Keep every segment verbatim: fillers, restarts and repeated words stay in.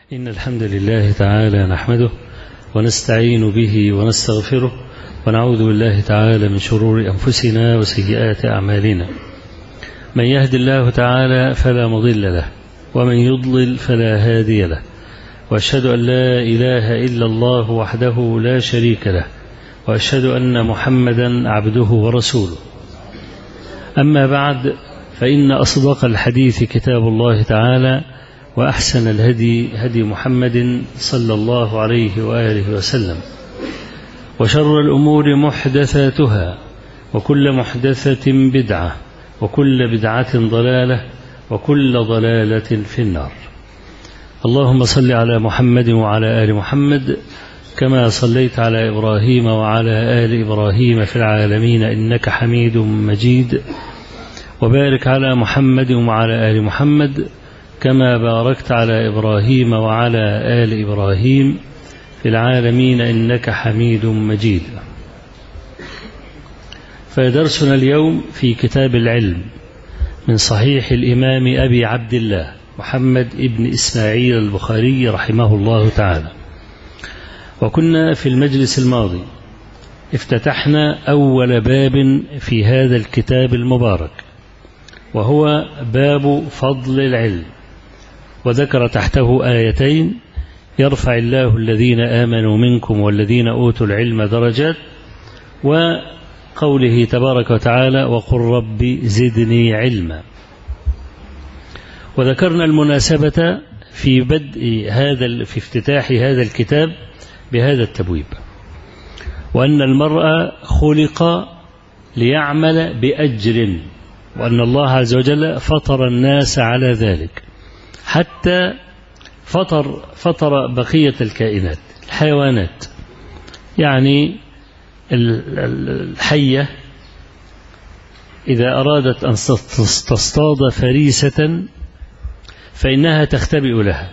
إن الحمد لله تعالى نحمده ونستعين به ونستغفره ونعوذ بالله تعالى من شرور أنفسنا وسيئات أعمالنا. من يهد الله تعالى فلا مضل له ومن يضلل فلا هادي له، وأشهد أن لا إله إلا الله وحده لا شريك له، وأشهد أن محمدا عبده ورسوله. أما بعد، فإن أصدق الحديث كتاب الله تعالى، وأحسن الهدي هدي محمد صلى الله عليه وآله وسلم، وشر الأمور محدثاتها، وكل محدثة بدعة، وكل بدعة ضلالة، وكل ضلالة في النار. اللهم صل على محمد وعلى آل محمد كما صليت على إبراهيم وعلى آل إبراهيم في العالمين إنك حميد مجيد، وبارك على محمد وعلى آل محمد كما باركت على إبراهيم وعلى آل إبراهيم في العالمين إنك حميد مجيد. فدرسنا اليوم في كتاب العلم من صحيح الإمام أبي عبد الله محمد ابن إسماعيل البخاري رحمه الله تعالى. وكنا في المجلس الماضي افتتحنا أول باب في هذا الكتاب المبارك، وهو باب فضل العلم، وذكر تحته آيتين: يرفع الله الذين آمنوا منكم والذين أوتوا العلم درجات، وقوله تبارك وتعالى: وقل رب زدني علما. وذكرنا المناسبة في بدء هذا في افتتاح هذا الكتاب بهذا التبويب، وأن المرء خلق ليعمل بأجر، وأن الله عز وجل فطر الناس على ذلك، حتى فطر فطر بقية الكائنات الحيوانات. يعني الحية إذا أرادت أن تصطاد فريسة فإنها تختبئ لها،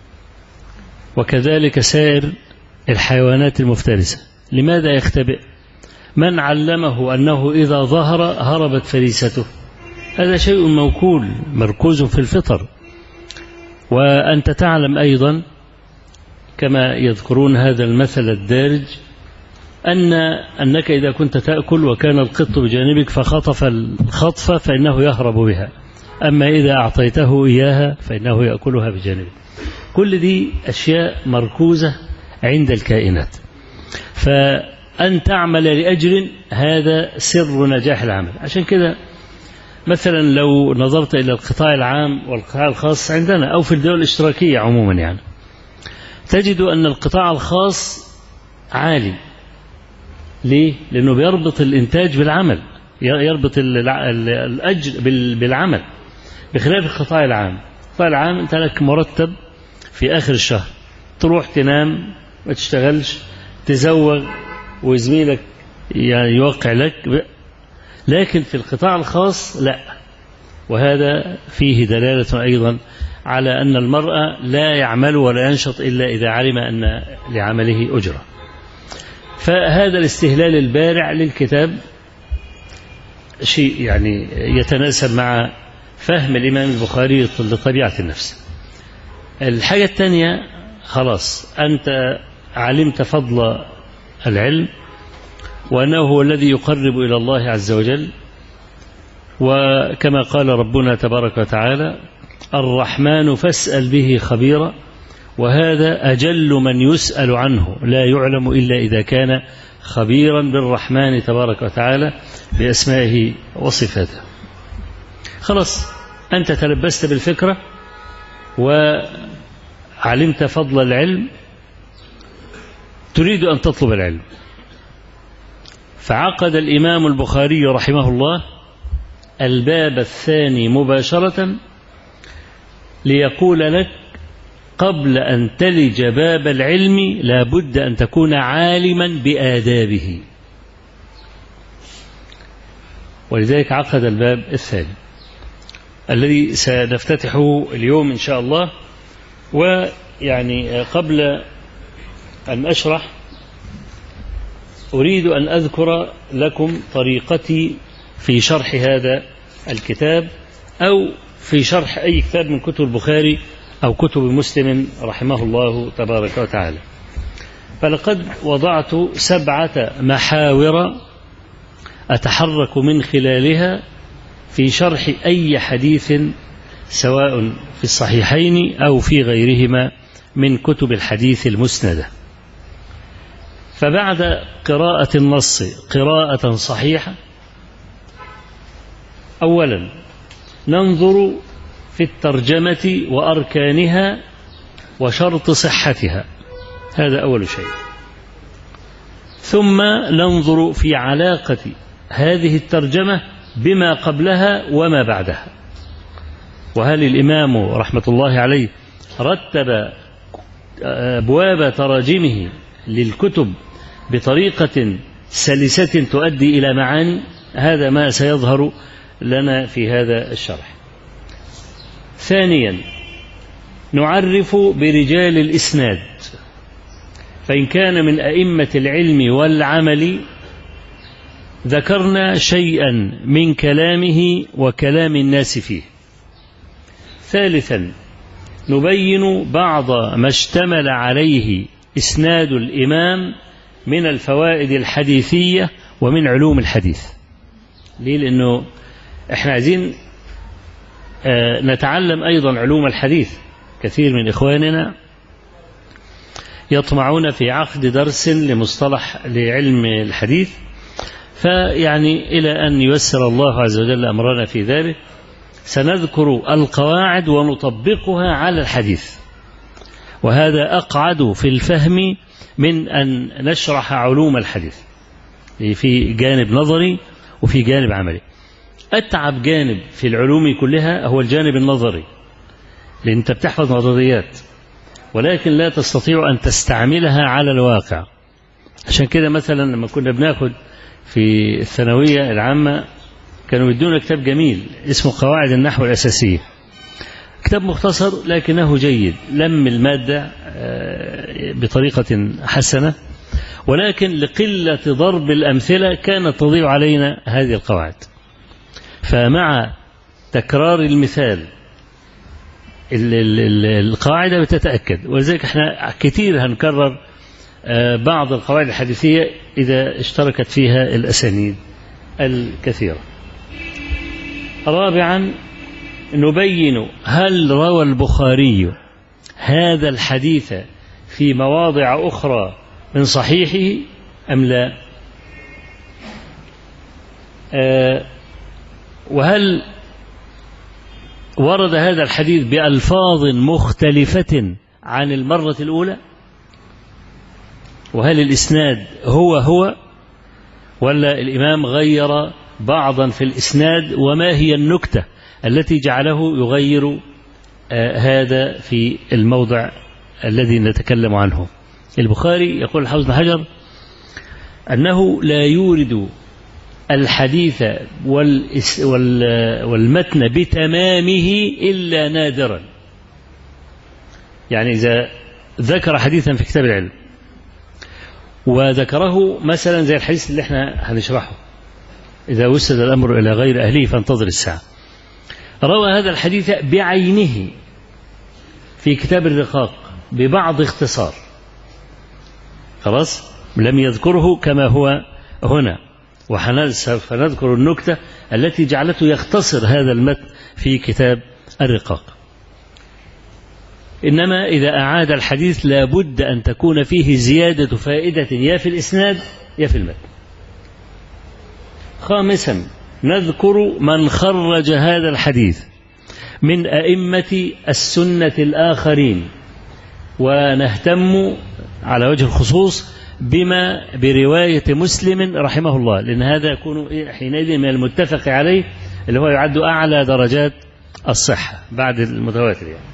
وكذلك سائر الحيوانات المفترسة. لماذا يختبئ؟ من علمه أنه إذا ظهر هربت فريسته؟ هذا شيء موكول مركوز في الفطر. وأنت تعلم أيضا كما يذكرون هذا المثل الدارج، أن أنك إذا كنت تأكل وكان القط بجانبك فخطف الخطفة فإنه يهرب بها، أما إذا أعطيته إياها فإنه يأكلها بجانبك. كل دي أشياء مركوزة عند الكائنات. فأن تعمل لأجر هذا سر نجاح العمل. عشان كده مثلا لو نظرت إلى القطاع العام والقطاع الخاص عندنا أو في الدول الاشتراكية عموما، يعني تجد أن القطاع الخاص عالي. ليه؟ لأنه بيربط الإنتاج بالعمل، يربط الأجر بالعمل، بخلاف القطاع العام. القطاع العام أنت لك مرتب في آخر الشهر، تروح تنام ما تشتغلش، تزوغ وزميلك يوقع لك. لكن في القطاع الخاص لا، وهذا فيه دلالة أيضا على أن المرء لا يعمل ولا ينشط إلا إذا علم أن لعمله أجرة. فهذا الاستهلال البارع للكتاب شيء يعني يتناسب مع فهم الإمام البخاري لطبيعة النفس. الحاجة الثانية، خلاص أنت علمت فضل العلم وأنه هو الذي يقرب إلى الله عز وجل، وكما قال ربنا تبارك وتعالى: الرحمن فاسأل به خبيرا، وهذا أجل من يسأل عنه، لا يعلم إلا إذا كان خبيرا بالرحمن تبارك وتعالى بأسمائه وصفاته. خلاص أنت تلبست بالفكرة وعلمت فضل العلم، تريد أن تطلب العلم. فعقد الإمام البخاري رحمه الله الباب الثاني مباشرة ليقول لك: قبل أن تلج باب العلم لا بد أن تكون عالما بآدابه. ولذلك عقد الباب الثاني الذي سنفتتحه اليوم إن شاء الله. ويعني قبل أن أشرح أريد أن أذكر لكم طريقتي في شرح هذا الكتاب، أو في شرح أي كتاب من كتب البخاري أو كتب مسلم رحمه الله تبارك وتعالى. فلقد وضعت سبعة محاور أتحرك من خلالها في شرح أي حديث سواء في الصحيحين أو في غيرهما من كتب الحديث المسندة. فبعد قراءة النص قراءة صحيحة، أولا ننظر في الترجمة وأركانها وشرط صحتها، هذا أول شيء. ثم ننظر في علاقة هذه الترجمة بما قبلها وما بعدها، وهل الإمام رحمة الله عليه رتب أبواب تراجمه للكتب بطريقة سلسة تؤدي إلى معاني؟ هذا ما سيظهر لنا في هذا الشرح. ثانيا نعرف برجال الإسناد، فإن كان من أئمة العلم والعمل ذكرنا شيئا من كلامه وكلام الناس فيه. ثالثا نبين بعض ما اشتمل عليه إسناد الإمام من الفوائد الحديثية ومن علوم الحديث. ليه؟ لأنه احنا عايزين نتعلم أيضا علوم الحديث. كثير من إخواننا يطمعون في عقد درس لمصطلح لعلم الحديث، فيعني إلى أن ييسر الله عز وجل أمرنا في ذلك سنذكر القواعد ونطبقها على الحديث، وهذا أقعد في الفهم من أن نشرح علوم الحديث. في جانب نظري وفي جانب عملي. أتعب جانب في العلوم كلها هو الجانب النظري، لأن أنت بتحفظ نظريات ولكن لا تستطيع أن تستعملها على الواقع. عشان كده مثلا لما كنا بناخد في الثانوية العامة كانوا يدونا كتاب جميل اسمه قواعد النحو الأساسية، كتاب مختصر لكنه جيد، لم المادة بطريقة حسنة، ولكن لقلة ضرب الأمثلة كانت تضيع علينا هذه القواعد. فمع تكرار المثال القاعدة بتتأكد، ولذلك احنا كتير هنكرر بعض القواعد الحديثية إذا اشتركت فيها الأسانيد الكثيرة. رابعا نبين هل روى البخاري هذا الحديث في مواضع أخرى من صحيحه أم لا، وهل ورد هذا الحديث بألفاظ مختلفة عن المرة الأولى، وهل الإسناد هو هو ولا الإمام غير بعضا في الإسناد، وما هي النكتة التي جعله يغير آه هذا في الموضع الذي نتكلم عنه. البخاري يقول الحافظ بن حجر أنه لا يورد الحديث والمتن بتمامه إلا نادرا. يعني إذا ذكر حديثا في كتاب العلم وذكره مثلا زي الحديث اللي احنا هنشرحه، إذا وسد الأمر إلى غير أهله فانتظر الساعة، روى هذا الحديث بعينه في كتاب الرقاق ببعض اختصار، خلاص لم يذكره كما هو هنا، وحنذكر النكتة التي جعلته يختصر هذا المتن في كتاب الرقاق. إنما إذا أعاد الحديث لا بد أن تكون فيه زيادة فائدة يا في الإسناد يا في المتن. خامسا نذكر من خرج هذا الحديث من أئمة السنة الآخرين، ونهتم على وجه الخصوص بما برواية مسلم رحمه الله، لأن هذا يكون حينئذ من المتفق عليه اللي هو يعد أعلى درجات الصحة بعد المتواتر يعني.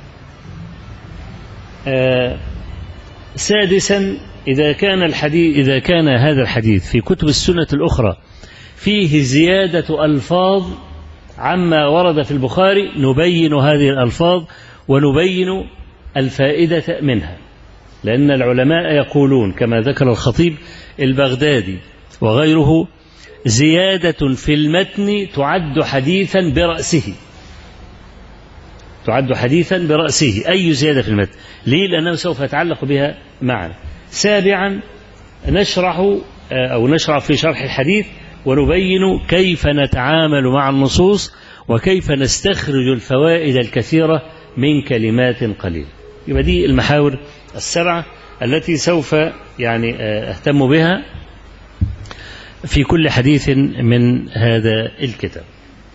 آه سادسا إذا كان الحديث إذا كان هذا الحديث في كتب السنة الأخرى فيه زيادة ألفاظ عما ورد في البخاري نبين هذه الألفاظ ونبين الفائدة منها، لأن العلماء يقولون كما ذكر الخطيب البغدادي وغيره زيادة في المتن تعد حديثا برأسه، تعد حديثا برأسه أي زيادة في المتن. ليه؟ لأنه سوف يتعلق بها معنا. سابعا نشرح أو نشرع في شرح الحديث ونبين كيف نتعامل مع النصوص وكيف نستخرج الفوائد الكثيرة من كلمات قليلة. يبقى دي المحاور السبعة التي سوف يعني أهتم بها في كل حديث من هذا الكتاب.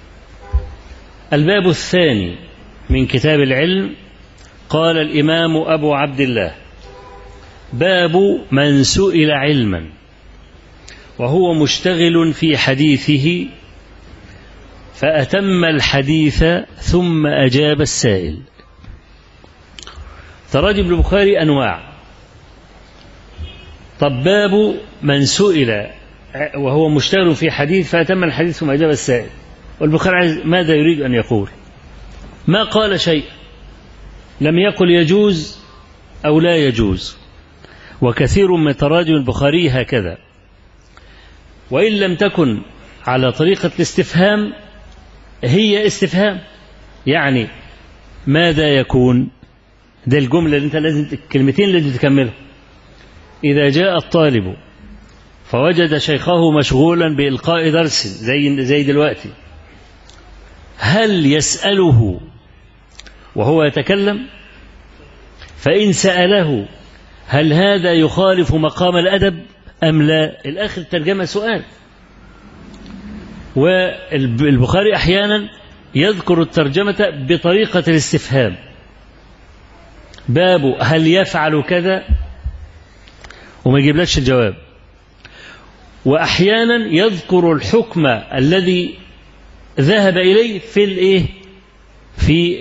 الباب الثاني من كتاب العلم. قال الإمام أبو عبد الله: باب من سئل علما وهو مشتغل في حديثه فأتم الحديث ثم أجاب السائل. تراجم البخاري أنواع. طب باب من سئل وهو مشتغل في حديث فأتم الحديث ثم أجاب السائل، والبخاري ماذا يريد أن يقول؟ ما قال شيء، لم يقل يجوز أو لا يجوز، وكثير من تراجم البخاري هكذا، وإن لم تكن على طريقة الاستفهام هي استفهام، يعني ماذا يكون؟ ده الجملة اللي انت لازم، الكلمتين اللي لازم تكملها. إذا جاء الطالب فوجد شيخه مشغولا بإلقاء درس زي زي دلوقتي، هل يسأله وهو يتكلم؟ فإن سأله هل هذا يخالف مقام الأدب أم لا؟ الآخر الترجمة سؤال. والبخاري أحيانا يذكر الترجمة بطريقة الاستفهام، باب هل يفعل كذا، وما يجيبلكش الجواب. وأحيانا يذكر الحكم الذي ذهب إليه في الإيه في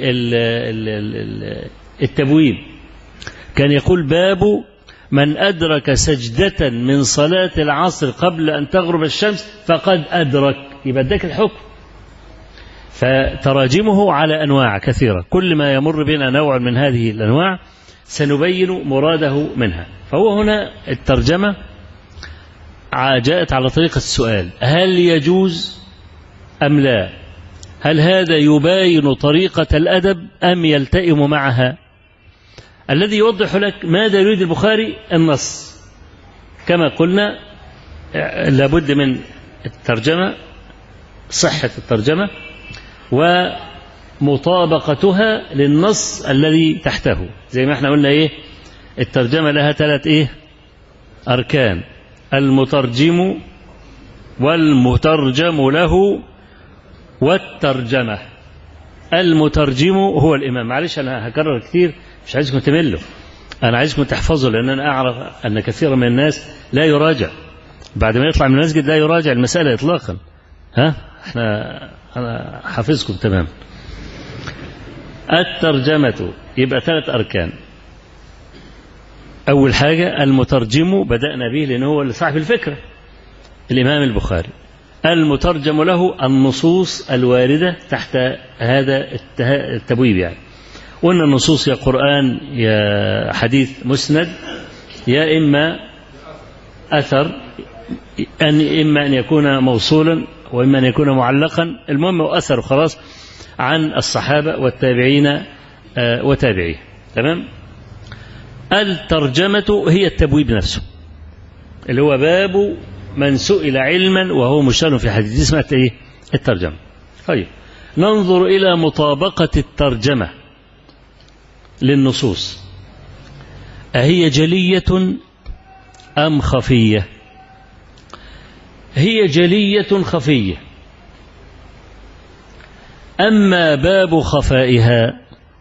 التبويب. كان يقول باب من أدرك سجدة من صلاة العصر قبل أن تغرب الشمس فقد أدرك، يبقى اداك الحكم. فتراجمه على أنواع كثيرة، كل ما يمر بنا نوع من هذه الأنواع سنبين مراده منها. فهو هنا الترجمة جاءت على طريقة السؤال، هل يجوز أم لا؟ هل هذا يباين طريقة الأدب أم يلتئم معها؟ الذي يوضح لك ماذا يريد البخاري النص. كما قلنا لابد من الترجمة، صحة الترجمة ومطابقتها للنص الذي تحته. زي ما احنا قلنا ايه، الترجمة لها ثلاث ايه أركان: المترجم والمترجم له والترجمة. المترجم هو الإمام. معلش أنا هكرر كثير، مش عايزكم تملوا، أنا عايزكم تحفظوا، لأن أنا أعرف أن كثيرا من الناس لا يراجع، بعد ما يطلع من المسجد لا يراجع المسألة إطلاقا. ها احنا أنا حافظكم تمام. الترجمة يبقى ثلاث أركان. أول حاجة المترجم، بدأنا به لأنه هو صاحب الفكرة، الإمام البخاري. المترجم له النصوص الواردة تحت هذا التبويب، يعني وأن النصوص يا قرآن يا حديث مسند يا إما أثر، أن إما أن يكون موصولا وإما أن يكون معلقا، المهم هو أثر خلاص عن الصحابة والتابعين وتابعيه. تمام. الترجمة هي التبويب نفسه، اللي هو باب من سئل علما وهو مشتغل في حديث، اسمها ايه الترجمة. طيب ننظر إلى مطابقة الترجمة للنصوص، أهي جلية أم خفية؟ هي جلية خفية. أما باب خفائها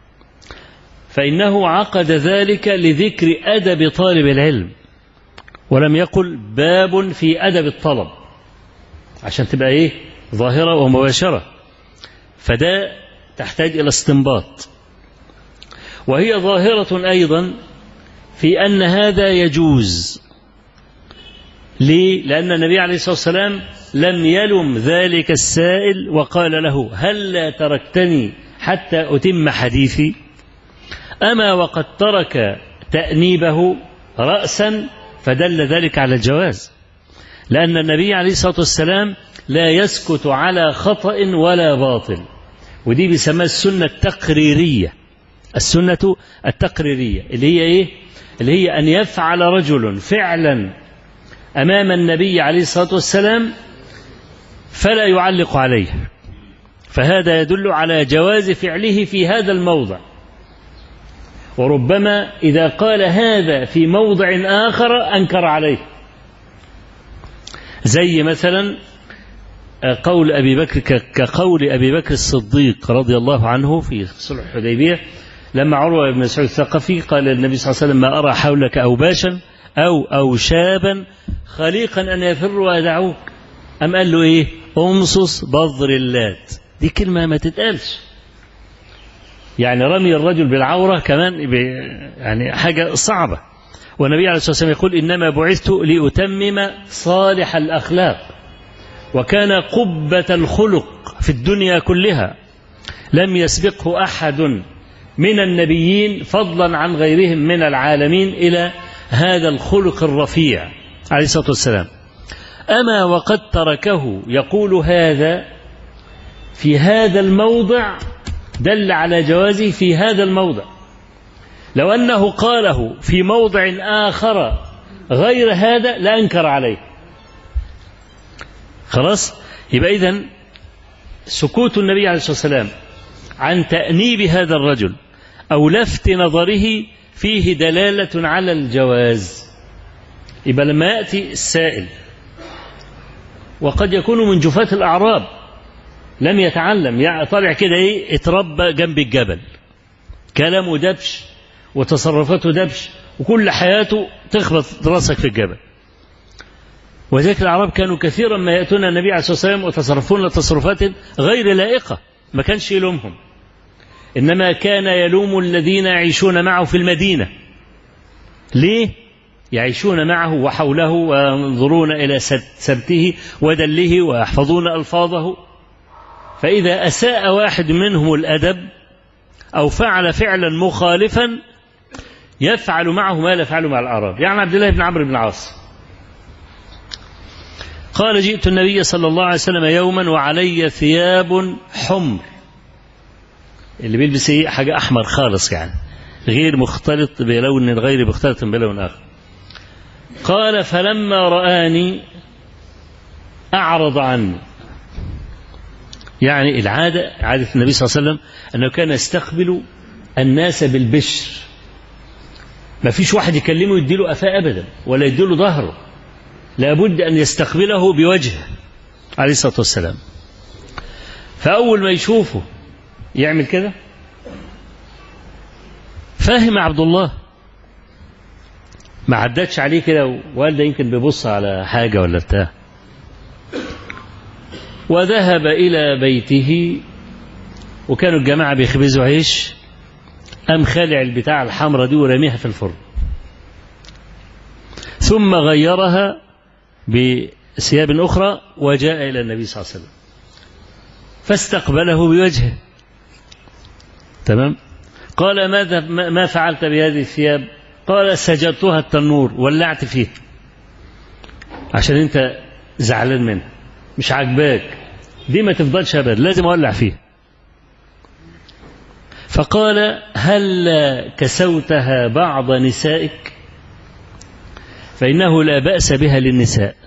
فإنه عقد ذلك لذكر أدب طالب العلم، ولم يقل باب في أدب الطلب، عشان تبقى إيه ظاهرة ومباشرة، فده تحتاج إلى استنباط. وهي ظاهرة أيضا في أن هذا يجوز. ليه؟ لأن النبي عليه الصلاة والسلام لم يلم ذلك السائل وقال له هل لا تركتني حتى أتم حديثي؟ أما وقد ترك تأنيبه رأسا فدل ذلك على الجواز، لأن النبي عليه الصلاة والسلام لا يسكت على خطأ ولا باطل، ودي بيسمى السنة التقريرية. السنة التقريرية اللي هي إيه؟ اللي هي أن يفعل رجل فعلا أمام النبي عليه الصلاة والسلام فلا يعلق عليه، فهذا يدل على جواز فعله في هذا الموضع. وربما إذا قال هذا في موضع آخر أنكر عليه، زي مثلا قول أبي بكر كقول أبي بكر الصديق رضي الله عنه في صلح الحديبية لما عروة بن مسعود الثقفي قال للنبي صلى الله عليه وسلم: ما أرى حولك أوباشا أو أوشابا خليقا أن يفروا ويدعوك. أم قال له إيه؟ أمصص بظر اللات. دي كلمة ما تتقالش، يعني رمي الرجل بالعورة كمان يعني حاجة صعبة. والنبي عليه الصلاة والسلام يقول: إنما بعثت لأتمم صالح الأخلاق، وكان قبة الخلق في الدنيا كلها، لم يسبقه أحد من النبيين فضلا عن غيرهم من العالمين إلى هذا الخلق الرفيع عليه الصلاة والسلام. أما وقد تركه يقول هذا في هذا الموضع دل على جوازه في هذا الموضع. لو أنه قاله في موضع آخر غير هذا لأنكر عليه. خلاص؟ يبقى إذن سكوت النبي عليه الصلاة والسلام عن تأنيب هذا الرجل أو لفت نظره فيه دلالة على الجواز. يبقى لما يأتي السائل وقد يكون من جفاة الأعراب لم يتعلم، يعني طالع كده إيه، اتربى جنب الجبل، كلامه دبش وتصرفاته دبش وكل حياته تخبط راسك في الجبل. وذلك الأعراب كانوا كثيرا ما يأتون النبي عليه الصلاة والسلام وتصرفون تصرفات غير لائقة، ما كانش يلومهم، إنما كان يلوم الذين يعيشون معه في المدينة. ليه؟ يعيشون معه وحوله وينظرون إلى سبته ودله ويحفظون ألفاظه، فإذا أساء واحد منهم الأدب أو فعل فعلا مخالفا يفعل معه ما لا يفعله مع الأعراب. يعني عبد الله بن عمرو بن العاص قال: جئت النبي صلى الله عليه وسلم يوما وعلي ثياب حمر، اللي بيلبس ايه حاجة أحمر خالص، يعني غير مختلط بلون غير مختلط بلون آخر. قال: فلما رآني أعرض عني. يعني العادة، عادة النبي صلى الله عليه وسلم أنه كان يستقبل الناس بالبشر، ما فيش واحد يكلمه يديله أفاء أبدا ولا يديله ظهره، لابد أن يستقبله بوجهه عليه الصلاة والسلام. فأول ما يشوفه يعمل كده. فهم عبد الله، ما عدتش عليه كده والده يمكن بيبص على حاجة ولا بتاع، وذهب إلى بيته وكانوا الجماعة بيخبزوا عيش، أم خالع البتاع الحمرة دي ورميها في الفرن، ثم غيرها بثياب أخرى وجاء إلى النبي صلى الله عليه وسلم فاستقبله بوجهه. تمام؟ قال: ماذا ما فعلت بهذه الثياب؟ قال: سجدتها التنور، ولعت فيها عشان انت زعلان منها، مش عاجباك، دي ما تفضلش ابدا، لازم اولع فيها. فقال: هل كسوتها بعض نسائك؟ فإنه لا بأس بها للنساء.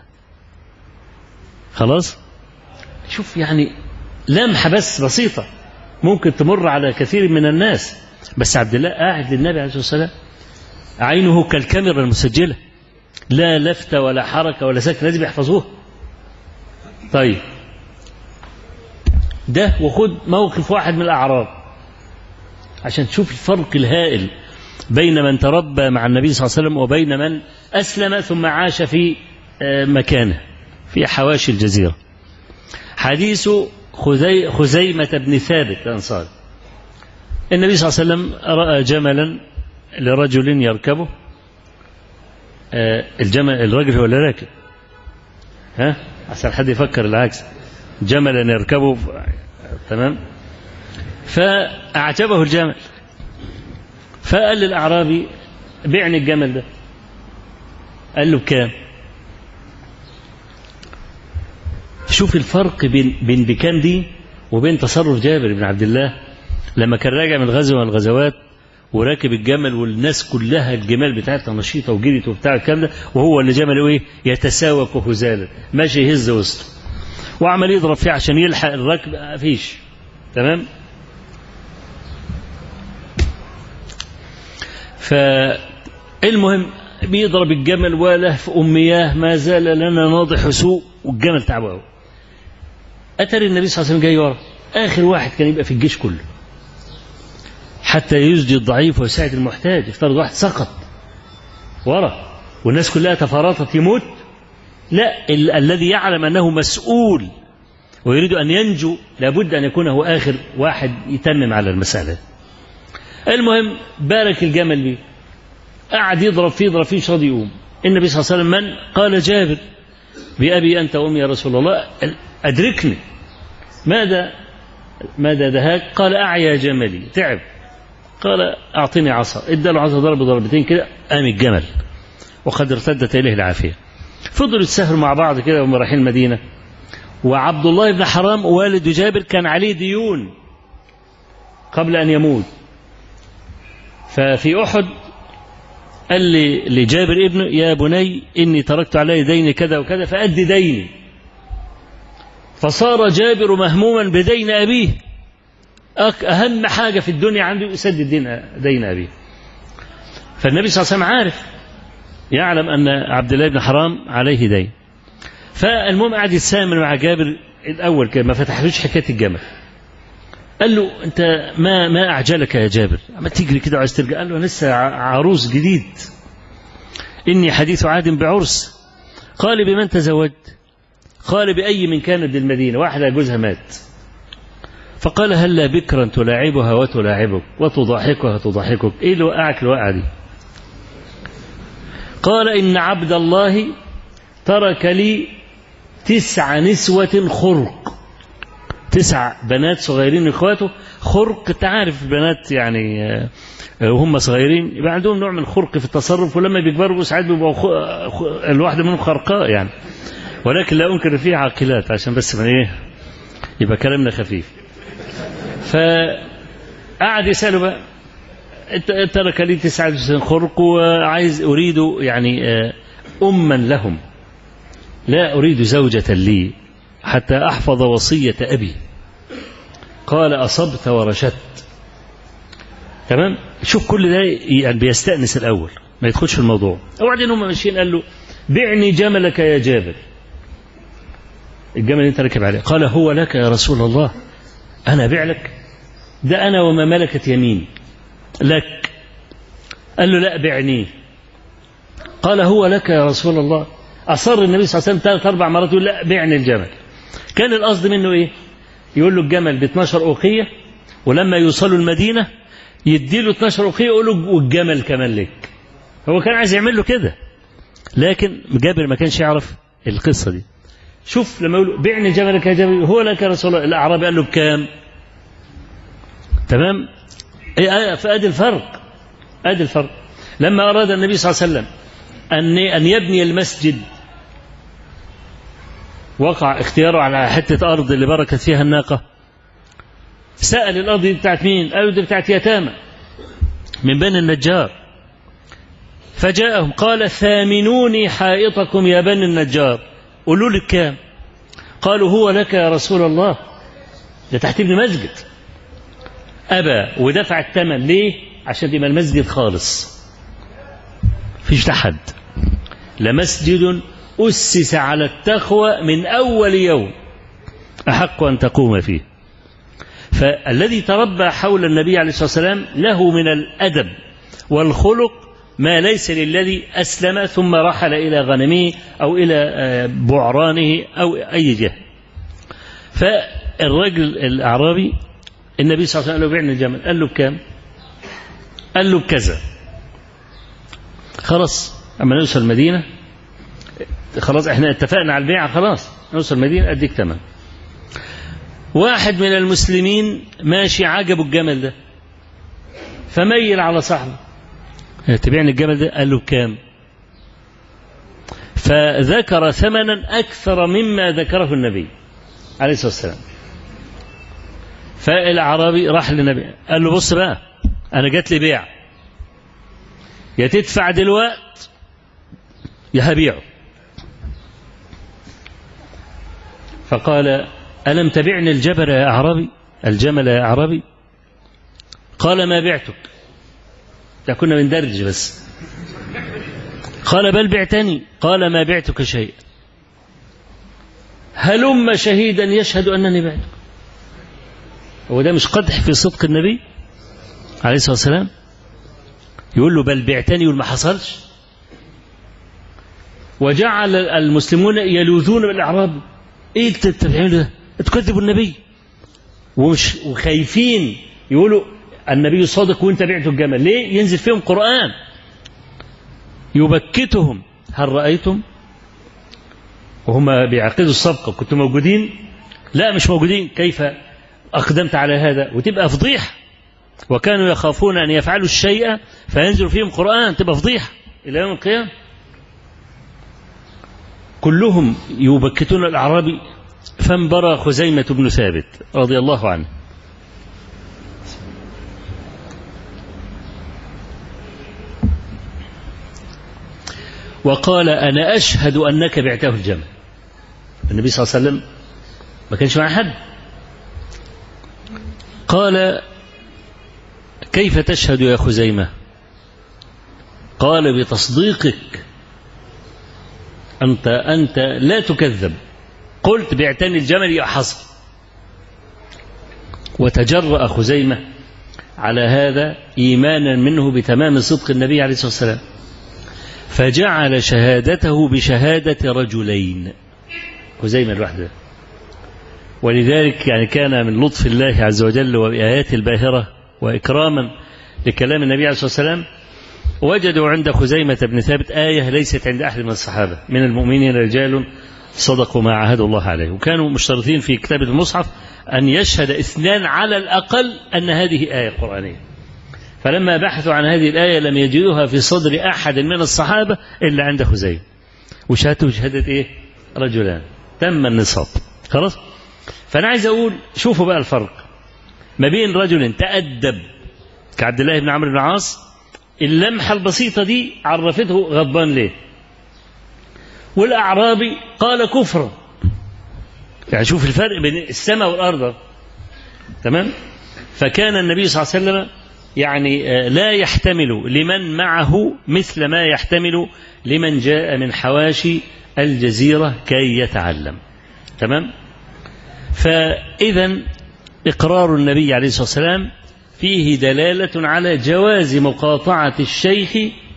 خلاص؟ شوف يعني لمحة بس بسيطة ممكن تمر على كثير من الناس، بس عبد الله قاعد للنبي عليه الصلاة والسلام عينه كالكاميرا المسجلة، لا لفت ولا حركة ولا سكت، لازم يحفظوها. طيب ده وخد موقف واحد من الأعراب عشان تشوف الفرق الهائل بين من تربى مع النبي صلى الله عليه وسلم وبين من أسلم ثم عاش في مكانه في حواشي الجزيرة. حديث خزي خزيمة بن ثابت الأنصاري. النبي صلى الله عليه وسلم رأى جملا لرجل يركبه، الجمل الرجل هو اللي راكب، ها عشان حد يفكر العكس، جملا يركبه. تمام؟ فأعجبه الجمل، فقال للأعرابي: بيعني الجمل ده. قال له: بكام؟ شوف الفرق بين بين بكام دي وبين تصرف جابر بن عبد الله لما كان راجع من غزوة من الغزوات وراكب الجمل والناس كلها الجمال بتاعتها نشيطة وجريت وبتاع الكلام ده، وهو اللي جمله ايه يتساوك هزالا ماشي يهز وسطه وعمل يضرب فيه عشان يلحق الركب، مفيش. تمام. فالمهم بيضرب الجمل ولهف أمياه ما زال لنا ناضح سوء والجمل تعبه. أتري النبي صلى الله عليه وسلم جاي ورا، آخر واحد كان يبقى في الجيش كله حتى يسجد الضعيف ويساعد المحتاج. افترض واحد سقط ورا والناس كلها تفارطت يموت، لا، ال- الذي يعلم أنه مسؤول ويريد أن ينجو لابد أن يكون هو آخر واحد يتمم على المسألة. المهم بارك الجمل بيه، قعد يضرب فيه يضرب فيه مش راضي يقوم. النبي صلى الله عليه وسلم من قال جابر بأبي أنت وأمي يا رسول الله أدركني، ماذا ماذا دهاك؟ قال أعيا جملي، تعب. قال أعطني عصا، ادى له عصا ضرب ضربتين كده قام الجمل وقد ارتدت إليه العافية. فضلوا يتسهروا مع بعض كده وهم رايحين المدينة. وعبد الله بن حرام والد جابر كان عليه ديون قبل أن يموت، ففي أحد قال لي لجابر ابنه يا بني إني تركت علي دين كذا وكذا فأد ديني. فصار جابر مهموما بدين أبيه، أهم حاجة في الدنيا عنده يسدد دين, دين أبيه. فالنبي صلى الله عليه وسلم عارف يعلم أن عبد الله بن حرام عليه دين. فالمهم قعد يتسامر مع جابر الأول كده، ما فتحلوش حكاية الجمل. قال له أنت ما ما أعجلك يا جابر، ما تجري كده وعايز ترجع؟ قال له لسه عروس جديد، إني حديث عهد بعرس. قال بمن تزوجت؟ قال بأي من كانت بالمدينة، واحدة جوزها مات. فقال هلا بكرا تلاعبها وتلاعبك وتضحكها وتضحكك، إيه اللي وقعك الوقعة دي؟ قال إن عبد الله ترك لي تسع نسوة خرق، تسع بنات صغيرين اخواته، خرق تعرف بنات يعني وهم صغيرين يبقى عندهم نوع من الخرق في التصرف، ولما بيكبروا ساعات بيبقوا الواحدة منهم خرقاء يعني، ولكن لا أنكر فيه عاقلات عشان بس من إيه يبقى كلامنا خفيف. فقعد يسأله بقى ترك لي تسعة خرق وعايز أريد يعني أما لهم، لا أريد زوجة لي حتى أحفظ وصية أبي. قال أصبت ورشدت. تمام. شوف كل ده يعني بيستأنس الأول ما يدخلش في الموضوع. وبعدين هم ماشيين قال له بعني جملك يا جابر، الجمل اللي انت راكب عليه. قال هو لك يا رسول الله، أنا أبيع لك؟ ده أنا وما ملكت يمين لك. قال له لا بعني. قال هو لك يا رسول الله. أصر النبي صلى الله عليه وسلم ثلاث أربع مرات يقول لا بعني الجمل. كان القصد منه إيه؟ يقول له الجمل ب اثناشر أوقية، ولما يوصلوا المدينة يدي له اثناشر أوقية يقول له والجمل كمان لك. هو كان عايز يعمل له كده، لكن جابر ما كانش يعرف القصة دي. شوف لما يقول بعني جملك يا جابر هو لك يا رسول الله، الأعرابي قال له بكام؟ تمام. فأدي الفرق، أدي الفرق. لما أراد النبي صلى الله عليه وسلم أن أن يبني المسجد، وقع اختياره على حتة أرض اللي بركت فيها الناقة، سأل الأرض دي بتاعت مين؟ قالوا دي بتاعت يتامى من بني النجار. فجاءهم قال ثامنوني حائطكم يا بني النجار، قولوا لي كام؟ قالوا هو لك يا رسول الله، ده تحت ابن مسجد. أبى ودفع الثمن. ليه؟ عشان يبقى المسجد خالص فيش تحد، لمسجد أسس على التقوى من أول يوم أحق أن تقوم فيه. فالذي تربى حول النبي عليه الصلاة والسلام له من الأدب والخلق ما ليس للذي أسلم ثم رحل إلى غنمه أو إلى بعرانه أو أي جهة. فالرجل الأعرابي النبي صلى الله عليه وسلم قال له بيعني الجمل، قال له بكام؟ قال له بكذا. خلاص أما نوصل المدينة خلاص احنا اتفقنا على البيعة، خلاص نوصل المدينة أديك تمام. واحد من المسلمين ماشي عجبه الجمل ده فميل على صاحبه تبيعني الجمل ده؟ قال له بكام؟ فذكر ثمنا أكثر مما ذكره النبي عليه الصلاة والسلام. فالأعرابي راح للنبي قال له بص بقى أنا جات لي بيع، يا تدفع دلوقت يا هبيعه. فقال ألم تبعني الجبل يا أعرابي، الجمل يا أعرابي؟ قال ما بعتك، ده كنا بندرج بس. قال بل بعتني، قال ما بعتك شيئا، هلم شهيدا يشهد أنني بعتك. هو ده مش قدح في صدق النبي عليه الصلاة والسلام؟ يقول له بل بعتني وما حصلش. وجعل المسلمون يلوذون بالأعراب، ايه تتبعون ده؟ تكذبوا النبي ومش وخايفين يقولوا النبي صادق وانت بعتوا الجمل. ليه؟ ينزل فيهم قرآن يبكتهم. هل رأيتم وهم بيعقدوا الصفقة كنتم موجودين؟ لا مش موجودين. كيف أقدمت على هذا؟ وتبقى فضيحة. وكانوا يخافون أن يفعلوا الشيء فينزل فيهم قرآن، تبقى فضيحة إلى يوم القيامة. كلهم يبكتون الأعرابي. فانبرى خزيمة بن ثابت رضي الله عنه وقال أنا أشهد أنك بعته الجمل. النبي صلى الله عليه وسلم ما كانش معه حد. قال كيف تشهد يا خزيمة؟ قال بتصديقك، أنت أنت لا تكذب، قلت بعتني الجمل يا حصل. وتجرأ خزيمة على هذا إيمانا منه بتمام صدق النبي عليه الصلاة والسلام، فجعل شهادته بشهادة رجلين. خزيمة الوحدة. ولذلك يعني كان من لطف الله عز وجل وبآياته الباهرة وإكراما لكلام النبي عليه الصلاة والسلام، وجدوا عند خزيمة بن ثابت آية ليست عند أحد من الصحابة: من المؤمنين رجال صدقوا ما عاهدوا الله عليه. وكانوا مشترطين في كتابة المصحف أن يشهد اثنان على الأقل أن هذه آية قرآنية. فلما بحثوا عن هذه الآية لم يجدوها في صدر أحد من الصحابة إلا عند خزيمة، وشهدته شهادة إيه؟ رجلان. تم النصاب خلاص. فأنا عايز أقول شوفوا بقى الفرق ما بين رجل تأدب كعبد الله بن عمرو بن العاص، اللمحة البسيطة دي عرفته غضبان ليه، والأعرابي قال كفر. يعني شوف الفرق بين السماء والأرض. تمام. فكان النبي صلى الله عليه وسلم يعني لا يحتمل لمن معه مثل ما يحتمل لمن جاء من حواشي الجزيرة كي يتعلم. تمام. فإذا إقرار النبي عليه الصلاة والسلام فيه دلالة على جواز مقاطعة الشيخ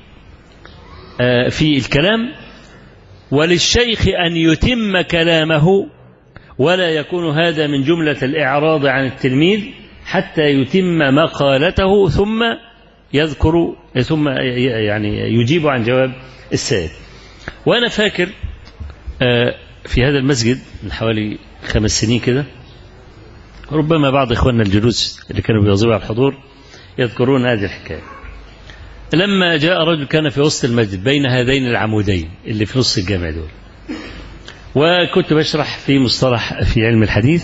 في الكلام، وللشيخ أن يتم كلامه، ولا يكون هذا من جملة الإعراض عن التلميذ حتى يتم مقالته ثم يذكر ثم يعني يجيب عن جواب السائل. وأنا فاكر في هذا المسجد من حوالي خمس سنين كده، ربما بعض إخواننا الجلوس اللي كانوا بيواظبوا على الحضور يذكرون هذه الحكاية. لما جاء رجل كان في وسط المسجد بين هذين العمودين اللي في نص الجامع دول، وكنت بشرح في مصطلح في علم الحديث،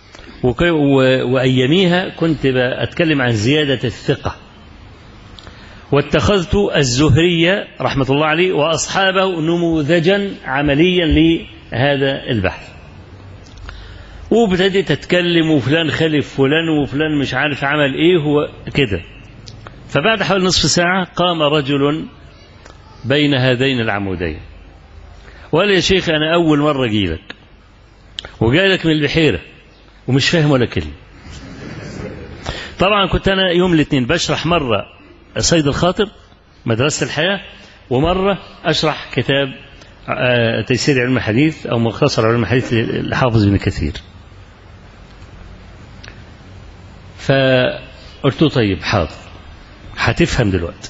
وأياميها كنت أتكلم عن زيادة الثقة، واتخذت الزهري رحمة الله عليه وأصحابه نموذجا عمليا لهذا البحث. وابتديت أتكلم وفلان خلف فلان وفلان مش عارف عمل إيه هو كده. فبعد حوالي نصف ساعة قام رجل بين هذين العمودين وقال يا شيخ أنا أول مرة أجيلك وجاي لك من البحيرة ومش فاهم ولا كلمة. طبعا كنت أنا يوم الاثنين بشرح مرة صيد الخاطر مدرسة الحياة، ومرة أشرح كتاب تيسير علم الحديث أو مختصر علم الحديث لحافظ ابن كثير. فقلت له طيب حاضر هتفهم دلوقتي.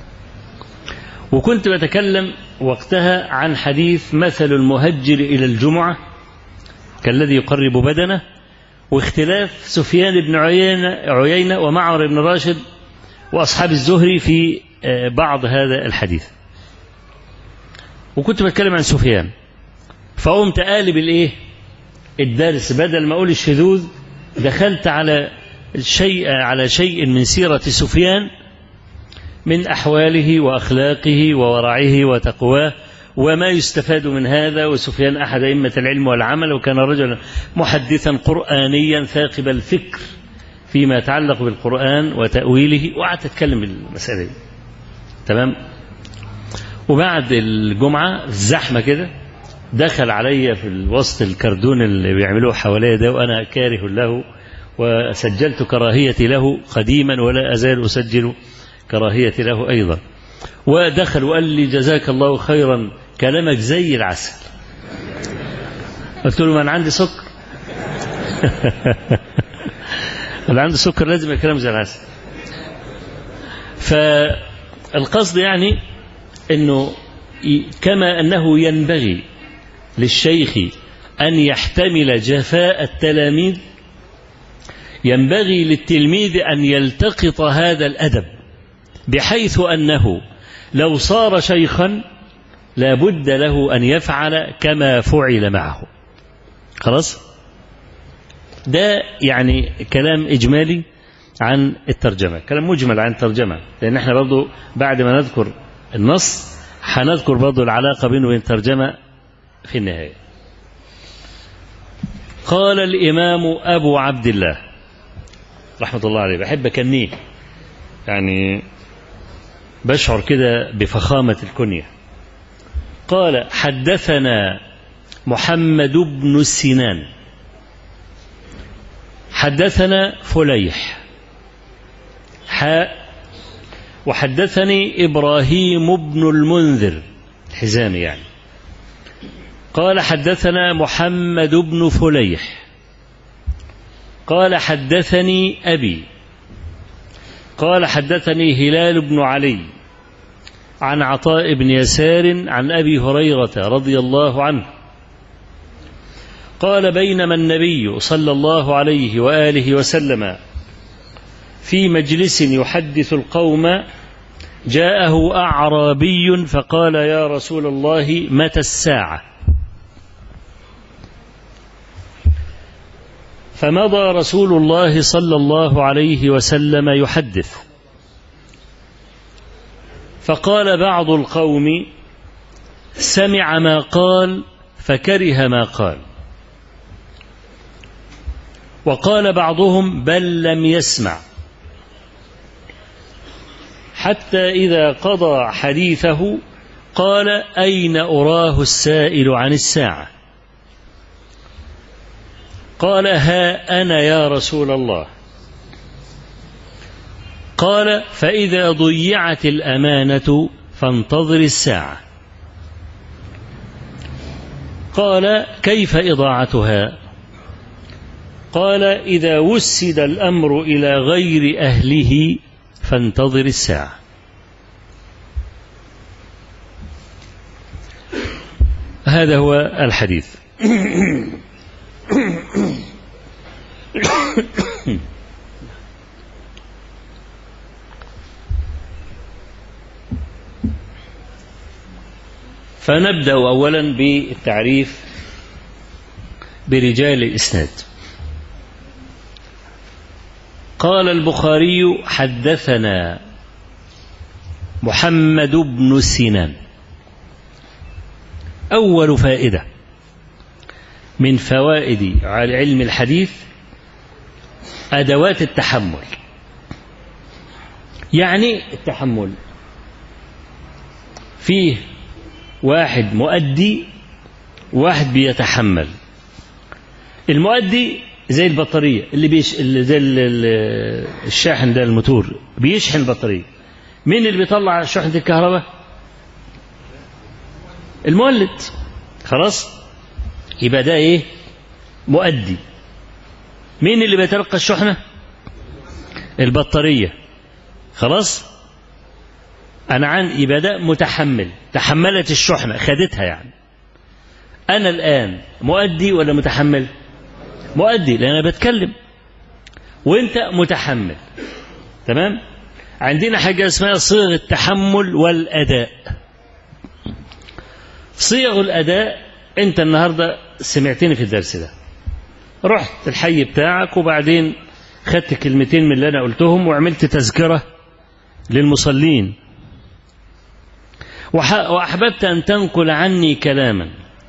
وكنت بتكلم وقتها عن حديث مثل المهجر إلى الجمعة كالذي يقرب بدنه، واختلاف سفيان بن عيينة, عيينة ومعمر بن راشد وأصحاب الزهري في بعض هذا الحديث. وكنت بتكلم عن سفيان، فقمت قالب الايه الدرس، بدل ما اقول الشذوذ دخلت على شيء على شيء من سيرة سفيان من أحواله وأخلاقه وورعه وتقواه وما يستفاد من هذا. وسفيان أحد أئمة العلم والعمل، وكان رجلا محدثا قرآنيا ثاقب الفكر فيما يتعلق بالقرآن وتأويله، وقعدت أتكلم بالمسألة دي. تمام. وبعد الجمعة الزحمة كده دخل علي في وسط الكردون اللي بيعملوه حواليا ده وأنا كاره له، وسجلت كراهيتي له قديما ولا أزال أسجل كراهيتي له أيضا. ودخل وقال لي جزاك الله خيرا كلامك زي العسل. قلت له ما أنا عندي سكر. اللي عنده سكر لازم الكلام زي العسل. فالقصد يعني أنه كما أنه ينبغي للشيخ أن يحتمل جفاء التلاميذ، ينبغي للتلميذ أن يلتقط هذا الأدب، بحيث أنه لو صار شيخا لا بد له أن يفعل كما فعل معه. خلاص؟ ده يعني كلام إجمالي عن الترجمة، كلام مجمل عن الترجمة، لأن احنا برضو بعد ما نذكر النص هنذكر برضو العلاقة بينه وبين الترجمة في النهاية. قال الإمام أبو عبد الله رحمة الله عليه، بحب أكنيه يعني بشعر كده بفخامة الكنية. قال حدثنا محمد بن سنان حدثنا فليح حاء وحدثني إبراهيم بن المنذر الحزامي يعني قال حدثنا محمد بن فليح قال حدثني أبي قال حدثني هلال بن علي عن عطاء بن يسار عن أبي هريرة رضي الله عنه قال بينما النبي صلى الله عليه وآله وسلم في مجلس يحدث القوم جاءه أعرابي فقال يا رسول الله متى الساعة؟ فمضى رسول الله صلى الله عليه وسلم يحدث، فقال بعض القوم سمع ما قال فكره ما قال، وقال بعضهم بل لم يسمع، حتى إذا قضى حديثه قال أين أراه السائل عن الساعة؟ قال ها أنا يا رسول الله. قال فإذا ضيعت الأمانة فانتظر الساعة. قال كيف إضاعتها؟ قال إذا وسد الأمر إلى غير أهله فانتظر الساعة. هذا هو الحديث. فنبدأ أولا بالتعريف برجال الإسناد. قال البخاري حدثنا محمد بن سنان. أول فائدة من فوائد علم الحديث أدوات التحمل. يعني التحمل فيه واحد مؤدي وواحد بيتحمل. المؤدي زي البطارية اللي بيش اللي زي الشاحن ده الموتور بيشحن البطارية. مين اللي بيطلع شحنة الكهرباء؟ المولد. خلاص يبقى ده ايه؟ مؤدي. مين اللي بيتلقى الشحنة؟ البطارية. خلاص أنا عن يبقى ده متحمل، تحملت الشحنة خدتها. يعني أنا الآن مؤدي ولا متحمل؟ مؤدي لأن أنا بتكلم، وأنت متحمل. تمام. عندنا حاجة اسمها صيغ التحمل والأداء. صيغ الأداء أنت النهاردة سمعتني في الدرس ده، رحت الحي بتاعك وبعدين خدت كلمتين من اللي أنا قلتهم وعملت تذكرة للمصلين، وأحببت أن تنقل عني كلاما،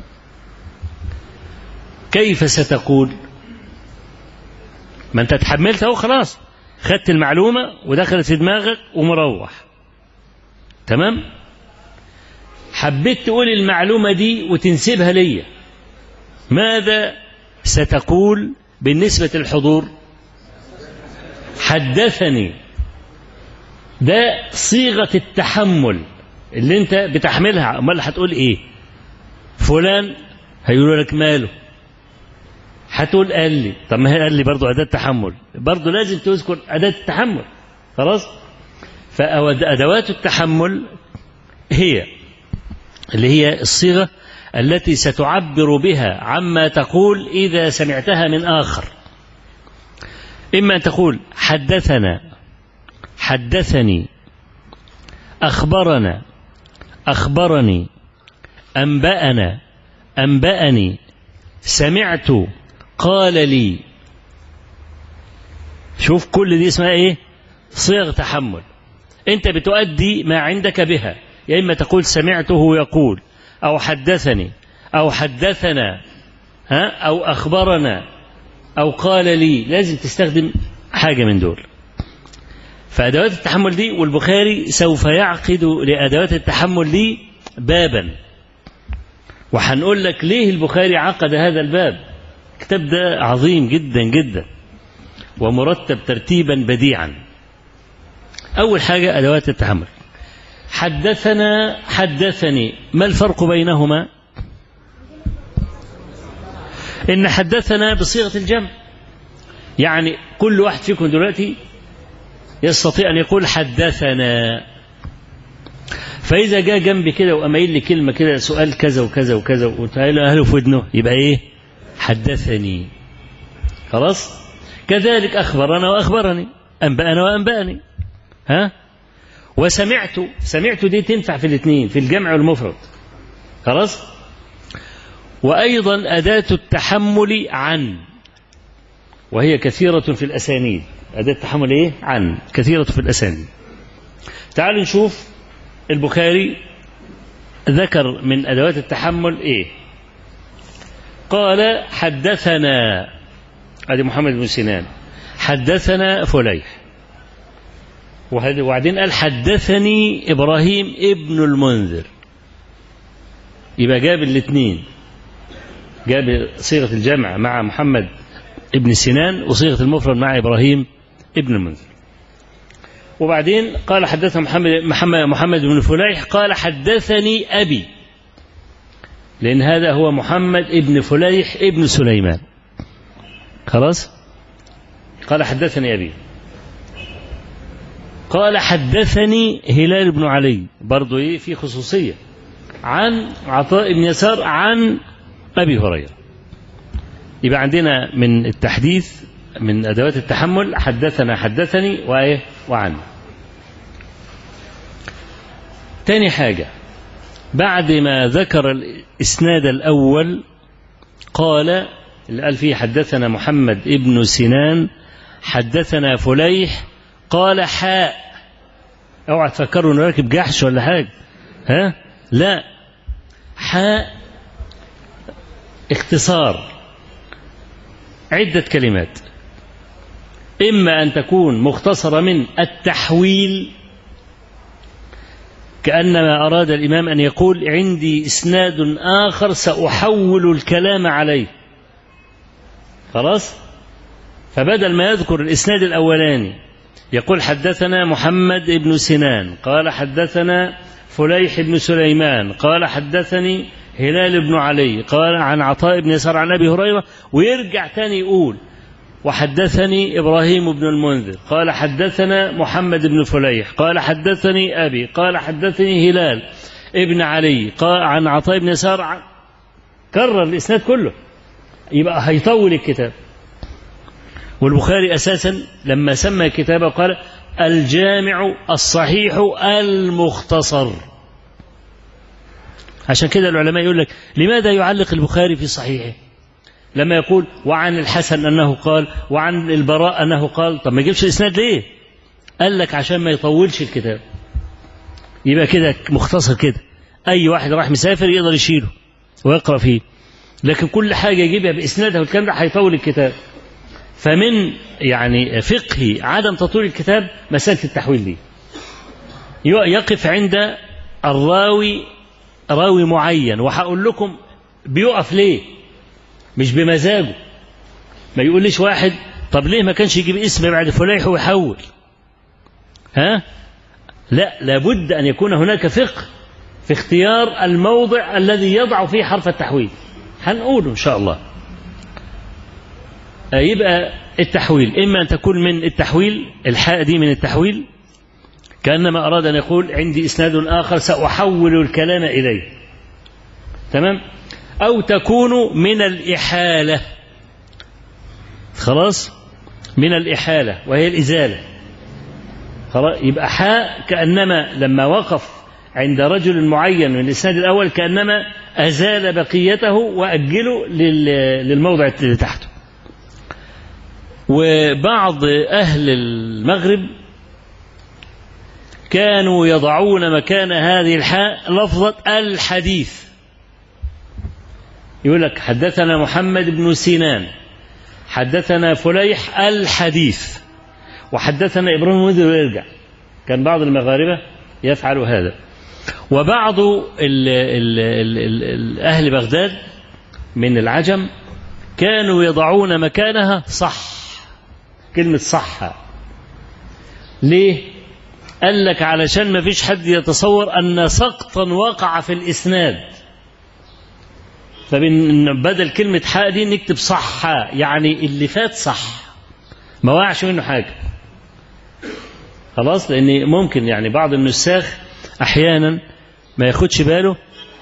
كيف ستقول؟ ما أنت تحملت أهو، خلاص خدت المعلومة ودخلت في دماغك ومروح، تمام؟ حبيت تقول المعلومة دي وتنسبها ليا، ماذا ستقول بالنسبة للحضور؟ حدثني. ده صيغة التحمل اللي انت بتحملها. امال هتقول ايه؟ فلان هيقولوا لك ماله؟ هتقول قال لي. طب ما هي قال لي برضه أداة تحمل، برضه لازم تذكر أداة التحمل. خلاص؟ فأدوات التحمل هي اللي هي الصيغة التي ستعبر بها عما تقول إذا سمعتها من آخر. إما أن تقول حدثنا، حدثني، أخبرنا، أخبرني، أنبأنا، أنبأني، سمعت، قال لي. شوف كل دي اسمها إيه؟ صيغ تحمل. أنت بتؤدي ما عندك بها، يا إما تقول سمعته يقول، أو حدثني، أو حدثنا، ها، أو أخبرنا، أو قال لي. لازم تستخدم حاجة من دول. فأدوات التحمل دي، والبخاري سوف يعقد لأدوات التحمل دي بابا، وهنقول لك ليه البخاري عقد هذا الباب. الكتاب ده عظيم جدا جدا ومرتب ترتيبا بديعا. أول حاجة أدوات التحمل. حدثنا، حدثني، ما الفرق بينهما؟ إن حدثنا بصيغة الجمع، يعني كل واحد فيكم دلوقتي يستطيع أن يقول حدثنا، فإذا جاء جنبي كده وأميل لي كلمة كده سؤال كذا وكذا وكذا وتقول له في ودنه، يبقى إيه؟ حدثني. خلاص؟ كذلك أخبرنا وأخبرني، أنبأنا وأنبأني، ها؟ وسمعت، سمعت دي تنفع في الاثنين، في الجمع والمفرد. خلاص؟ وأيضا أداة التحمل عن، وهي كثيرة في الأسانيد. أداة التحمل إيه؟ عن، كثيرة في الأسانيد. تعالوا نشوف البخاري ذكر من أدوات التحمل إيه. قال حدثنا، هذه محمد بن سنان، حدثنا فليح، وبعدين قال حدثني إبراهيم ابن المنذر. يبقى جاب الاثنين، جاب صيغة الجمع مع محمد ابن سنان وصيغة المفرد مع إبراهيم ابن المنذر. وبعدين قال حدثنا محمد محمد محمد بن فليح، قال حدثني أبي، لأن هذا هو محمد ابن فليح ابن سليمان. خلاص؟ قال حدثني أبي. قال حدثني هلال بن علي، برضو إيه في خصوصية، عن عطاء بن يسار عن أبي هريرة. يبقى عندنا من التحديث من أدوات التحمل حدثنا، حدثني، وإيه، وعن. تاني حاجة، بعد ما ذكر الإسناد الأول قال اللي قال فيه حدثنا محمد ابن سنان حدثنا فليح قال حاء. اوعى تفكروا انه راكب جحش ولا حاجة، ها؟ لا، حاء اختصار عدة كلمات، إما أن تكون مختصرة من التحويل، كأنما أراد الإمام أن يقول عندي إسناد آخر سأحول الكلام عليه. خلاص؟ فبدل ما يذكر الإسناد الأولاني يقول حدثنا محمد بن سنان قال حدثنا فليح بن سليمان قال حدثني هلال بن علي قال عن عطاء بن يسار عن أبي هريرة، ويرجع تاني يقول وحدثني إبراهيم بن المنذر قال حدثنا محمد بن فليح قال حدثني أبي قال حدثني هلال ابن علي قال عن عطاء بن يسار عن... كرر الإسناد كله، يبقى هيطول الكتاب. والبخاري أساسا لما سمى كتابه قال الجامع الصحيح المختصر. عشان كده العلماء يقول لك لماذا يعلق البخاري في صحيحه؟ لما يقول وعن الحسن أنه قال وعن البراء أنه قال، طب ما يجيبش الإسناد ليه؟ قال لك عشان ما يطولش الكتاب، يبقى كده مختصر كده، أي واحد راح مسافر يقدر يشيله ويقرأ فيه، لكن كل حاجة يجيبها بإسنادها والكلام ده هيطول الكتاب. فمن يعني فقه عدم تطويل الكتاب مسألة التحويل دي، يقف عند الراوي راوي معين، وهقول لكم بيقف ليه، مش بمزاجه. ما يقوليش واحد طب ليه ما كانش يجيب اسم بعد فليح ويحول، ها؟ لا، لابد أن يكون هناك فقه في اختيار الموضع الذي يضع فيه حرف التحويل، هنقوله إن شاء الله. يبقى التحويل إما أن تكون من التحويل، الحاء دي من التحويل، كأنما أراد أن يقول عندي إسناد آخر سأحول الكلام إليه، تمام؟ أو تكون من الإحالة، خلاص، من الإحالة وهي الإزالة، خلاص. يبقى حاء كأنما لما وقف عند رجل معين من الإسناد الأول كأنما أزال بقيته وأجله للموضع اللي تحته. وبعض أهل المغرب كانوا يضعون مكان هذه الحاء لفظة الحديث، يقول لك حدثنا محمد بن سنان حدثنا فليح الحديث، وحدثنا إبراهيم المنذر ويرجع. كان بعض المغاربة يفعل هذا، وبعض ال ال ال ال أهل بغداد من العجم كانوا يضعون مكانها صح، كلمة صح. ليه؟ قال لك علشان ما فيش حد يتصور أن سقطا وقع في الإسناد، فبدل كلمة حاء دي نكتب صح، يعني اللي فات صح، ما وقعش منه حاجة، خلاص. لأن ممكن يعني بعض النساخ أحيانا ما ياخدش باله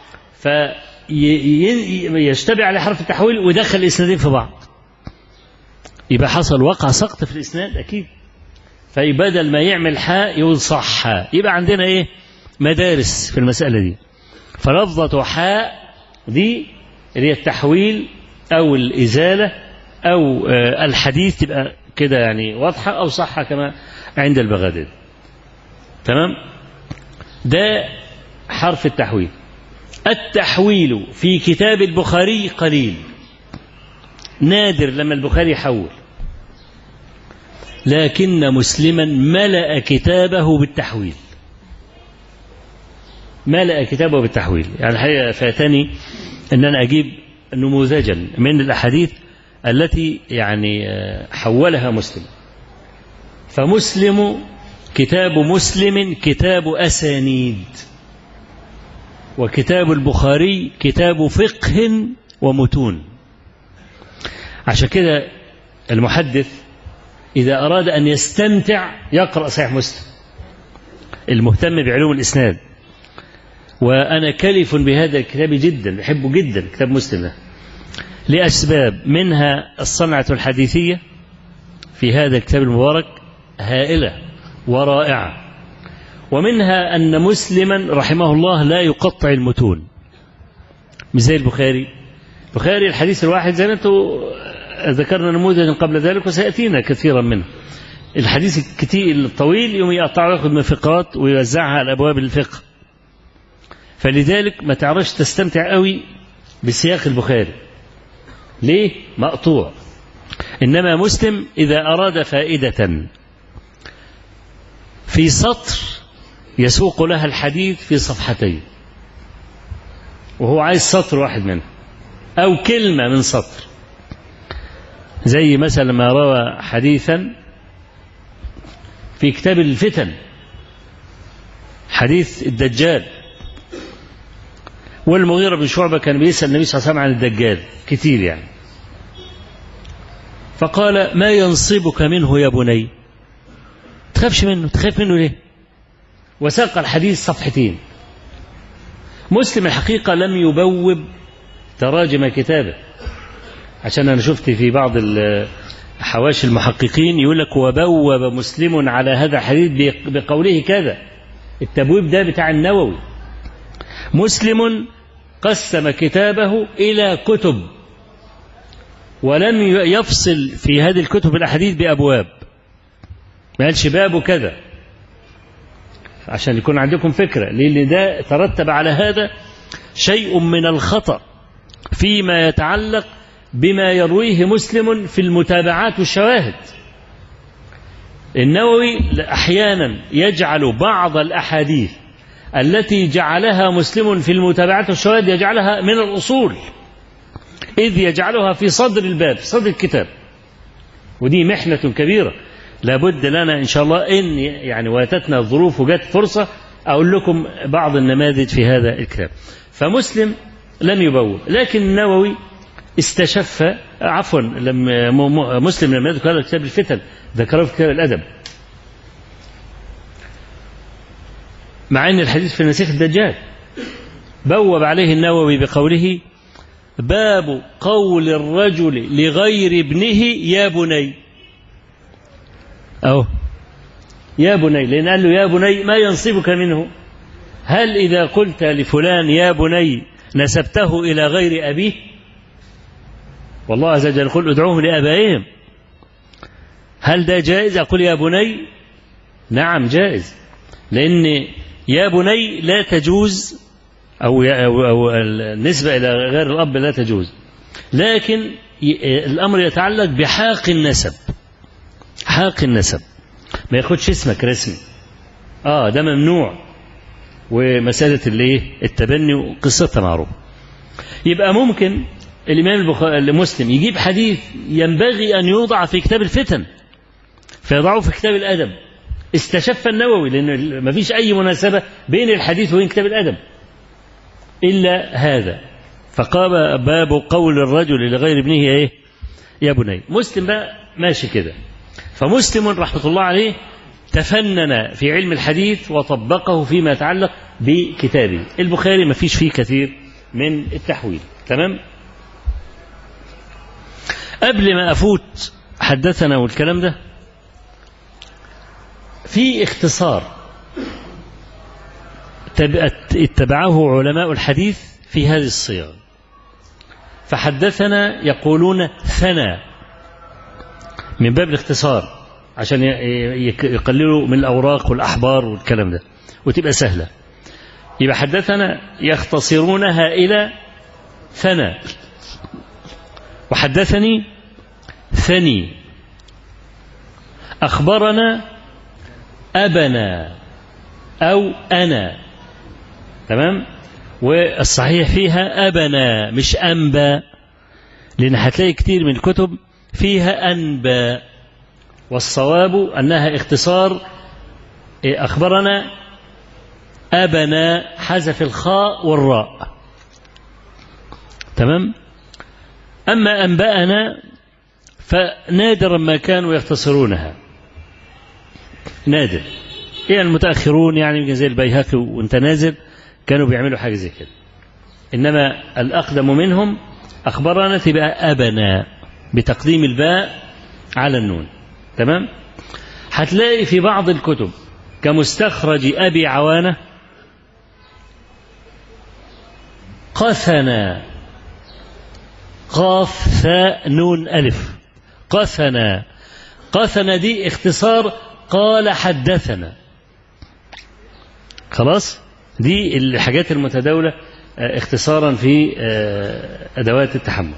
فيشتبه على حرف التحويل ويدخل الإسنادين في بعض، يبقى حصل وقع سقط في الإسناد أكيد، فبدل ما يعمل حاء يقول صح. يبقى عندنا إيه؟ مدارس في المسألة دي. فلفظة حاء دي اللي هي التحويل أو الإزالة أو الحديث، تبقى كده يعني واضحة، أو صحة كما عند البغداد، تمام؟ ده حرف التحويل. التحويل في كتاب البخاري قليل، نادر لما البخاري يحول، لكن مسلما ملأ كتابه بالتحويل، ملأ كتابه بالتحويل. يعني الحقيقة فاتني أن أنا أجيب نموذجا من الأحاديث التي يعني حولها مسلم. فمسلم كتاب مسلم كتاب أسانيد، وكتاب البخاري كتاب فقه ومتون. عشان كده المحدث إذا أراد أن يستمتع يقرأ صحيح مسلم، المهتم بعلوم الإسناد. وأنا كلف بهذا الكتاب جدا، بحبه جدا كتاب مسلم ده، لأسباب، منها الصنعة الحديثية في هذا الكتاب المبارك هائلة ورائعة، ومنها أن مسلما رحمه الله لا يقطع المتون مش زي البخاري. البخاري الحديث الواحد زي ما انتم ذكرنا نموذجا قبل ذلك وسيأتينا كثيرا منه، الحديث الكتير الطويل يوم يقطعه ويأخذ من فقرات ويوزعها على أبواب الفقه، فلذلك ما تعرفش تستمتع قوي بسياق البخاري، ليه؟ مقطوع. إنما مسلم إذا أراد فائدة في سطر يسوق لها الحديث في صفحتين، وهو عايز سطر واحد منه أو كلمة من سطر، زي مثلا ما روى حديثا في كتاب الفتن، حديث الدجال، والمغيرة بن شعبة كان بيسأل النبي صلى الله عليه وسلم عن الدجال كتير يعني، فقال ما ينصبك منه يا بني، تخافش منه، تخاف منه ليه؟ وساق الحديث صفحتين. مسلم الحقيقة لم يبوب تراجم كتابه، عشان أنا شفت في بعض حواشي المحققين يقول لك وبوب مسلم على هذا الحديث بقوله كذا، التبويب ده بتاع النووي. مسلم قسم كتابه إلى كتب، ولم يفصل في هذه الكتب الأحاديث بأبواب، ما قالش باب كذا، عشان يكون عندكم فكرة، لأن ده ترتب على هذا شيء من الخطأ فيما يتعلق بما يرويه مسلم في المتابعات والشواهد. النووي أحيانا يجعل بعض الأحاديث التي جعلها مسلم في المتابعات والشواهد يجعلها من الأصول، إذ يجعلها في صدر الباب، صدر الكتاب، ودي محنة كبيرة لابد لنا إن شاء الله، إن يعني واتتنا الظروف وجت فرصة أقول لكم بعض النماذج في هذا الكتاب. فمسلم لم يبوء، لكن النووي استشف، عفوا لما مسلم لما يذكر هذا كتاب الفتن ذكره في كتاب الأدب، مع أن الحديث في المسيح الدجال بوب عليه النووي بقوله: باب قول الرجل لغير ابنه يا بني. أو يا بني، لأن قال له يا بني ما ينصبك منه؟ هل إذا قلت لفلان يا بني نسبته إلى غير أبيه؟ والله عز وجل يقول ادعوهم لآبائهم. هل ده جائز أقول يا بني؟ نعم جائز، لأن يا بني لا تجوز، أو, أو, أو النسبة إلى غير الأب لا تجوز، لكن الأمر يتعلق بحاق النسب. حاق النسب ما ياخدش اسمك رسمي، آه ده ممنوع، ومسألة اللي التبني وقصتها معروفة. يبقى ممكن الإمام البخاري المسلم يجيب حديث ينبغي أن يوضع في كتاب الفتن فيضعه في كتاب الأدب. استشف النووي، لأن ما فيش أي مناسبة بين الحديث وبين كتاب الأدب إلا هذا، فقام باب قول الرجل لغير ابنه إيه؟ يا بني. مسلم بقى ماشي كده، فمسلم رحمة الله عليه تفنن في علم الحديث وطبقه فيما يتعلق بكتابه. البخاري ما فيش فيه كثير من التحويل. تمام. قبل ما أفوت حدثنا والكلام ده، في اختصار اتبعه علماء الحديث في هذه الصيغة. فحدثنا يقولون ثنى من باب الاختصار عشان يقللوا من الأوراق والأحبار والكلام ده وتبقى سهلة. يبقى حدثنا يختصرونها إلى ثنى، وحدثني ثني، أخبرنا أبنا أو أنا. تمام. والصحيح فيها أبنا مش أنبا، لأن هتلاقي كتير من الكتب فيها أنبا، والصواب أنها اختصار أخبرنا أبنا، حذف الخاء والراء. تمام. أما أنبأنا فنادرا ما كانوا يختصرونها، نادر. يعني المتأخرون يعني زي البيهقي وانت نازل كانوا بيعملوا حاجة زي كده، إنما الأقدم منهم أخبرنا تبقى أبنا بتقديم الباء على النون. تمام. هتلاقي في بعض الكتب كمستخرج أبي عوانة قثنا، قاف ثاء نون ألف، قثنا. قثنا دي اختصار قال حدثنا. خلاص، دي الحاجات المتداولة اختصارا في أدوات التحمل.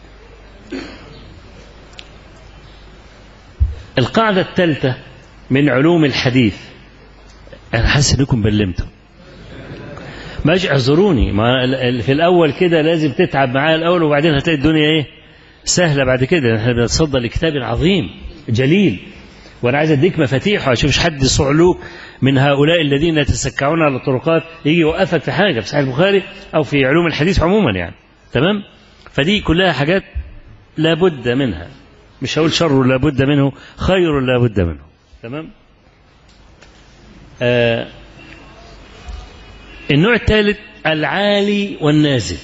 القاعدة الثالثة من علوم الحديث، أنا حاسس إنكم بلمتوا، ماش اعذروني، ما في الأول كده لازم تتعب معايا الأول، وبعدين هتلاقي الدنيا إيه سهلة بعد كده. احنا بنتصدى لكتاب عظيم جليل، وأنا عايز أديك مفاتيح وأشوفش حد صعلوك من هؤلاء الذين يتسكعون على الطرقات يجي يوقفك في حاجة في صحيح البخاري أو في علوم الحديث عموما يعني. تمام. فدي كلها حاجات لابد منها، مش هقول شر لابد منه، خير لابد منه. تمام. آه النوع الثالث العالي والنازل،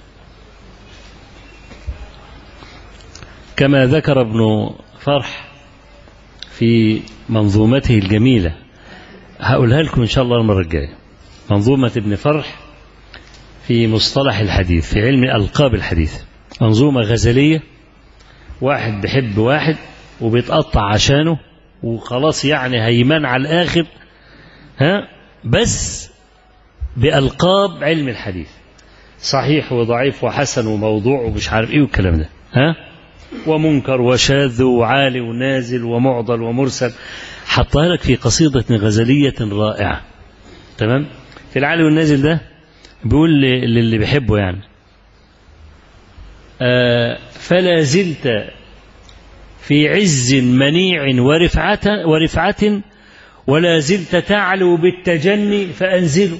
كما ذكر ابن فرح في منظومته الجميلة، هقولها لكم إن شاء الله المرة الجاية. منظومة ابن فرح في مصطلح الحديث في علم ألقاب الحديث، منظومة غزلية واحد بيحب واحد وبيتقطع عشانه وخلاص يعني هيمان على الآخر، ها، بس بألقاب علم الحديث، صحيح وضعيف وحسن وموضوع ومش عارف ايه والكلام ده، ها، ومنكر وشاذ وعالي ونازل ومعضل ومرسل. حطها لك في قصيدة غزلية رائعة. تمام. في العالي والنازل ده بيقول للي بيحبه يعني آه فلا زلت في عز منيع ورفعة ورفعة ولا زلت تعلو بالتجني فأنزل.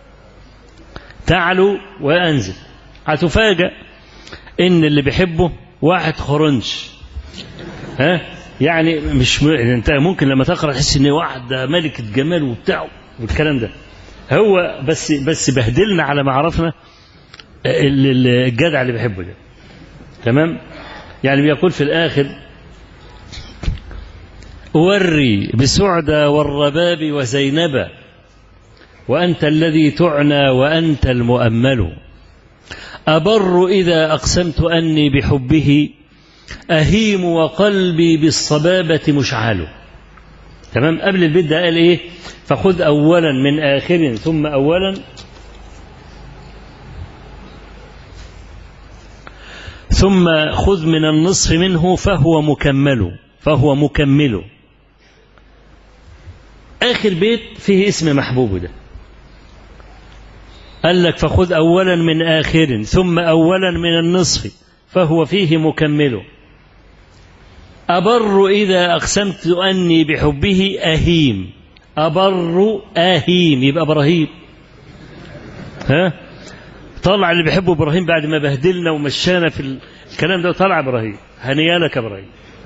تعلو وأنزل. هتفاجأ إن اللي بيحبه واحد خرنش، ها، يعني مش م... انت ممكن لما تقرأ تحس ان واحد ملكة جمال وبتاع والكلام ده، هو بس بس بهدلنا على ما عرفنا الجدع اللي بيحبه ده. تمام. يعني بيقول في الآخر: وري بسعدى والرباب وزينب وأنت الذي تعنى وأنت المؤمل، أبر إذا أقسمت أني بحبه أهيم وقلبي بالصبابة مشعل. تمام. قبل البيت ده قال إيه؟ فخذ أولا من آخر ثم أولا ثم خذ من النصف منه فهو مكمل فهو مكمل. آخر بيت فيه اسم محبوب ده، قال لك فخذ أولا من آخر ثم أولا من النصف فهو فيه مكمل، أبر إذا أقسمت أني بحبه أهيم. أبر أهيم يبقى إبراهيم، ها، طلع اللي بيحبه إبراهيم بعد ما بهدلنا ومشانا في الكلام ده، طلع إبراهيم. هنيالك إبراهيم.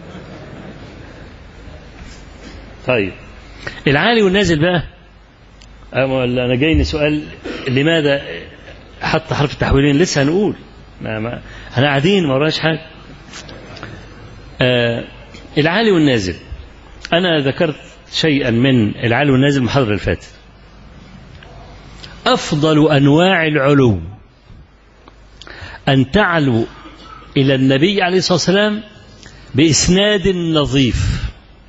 طيب العالي والنازل بقى، أنا جايني سؤال لماذا حط حرف التحويلين؟ لسه هنقول، ما ما احنا قاعدين ما وراناش حاجه. آه العالي والنازل، انا ذكرت شيئا من العالي والنازل المحاضره اللي فاتت. افضل انواع العلو ان تعلو الى النبي عليه الصلاه والسلام باسناد نظيف،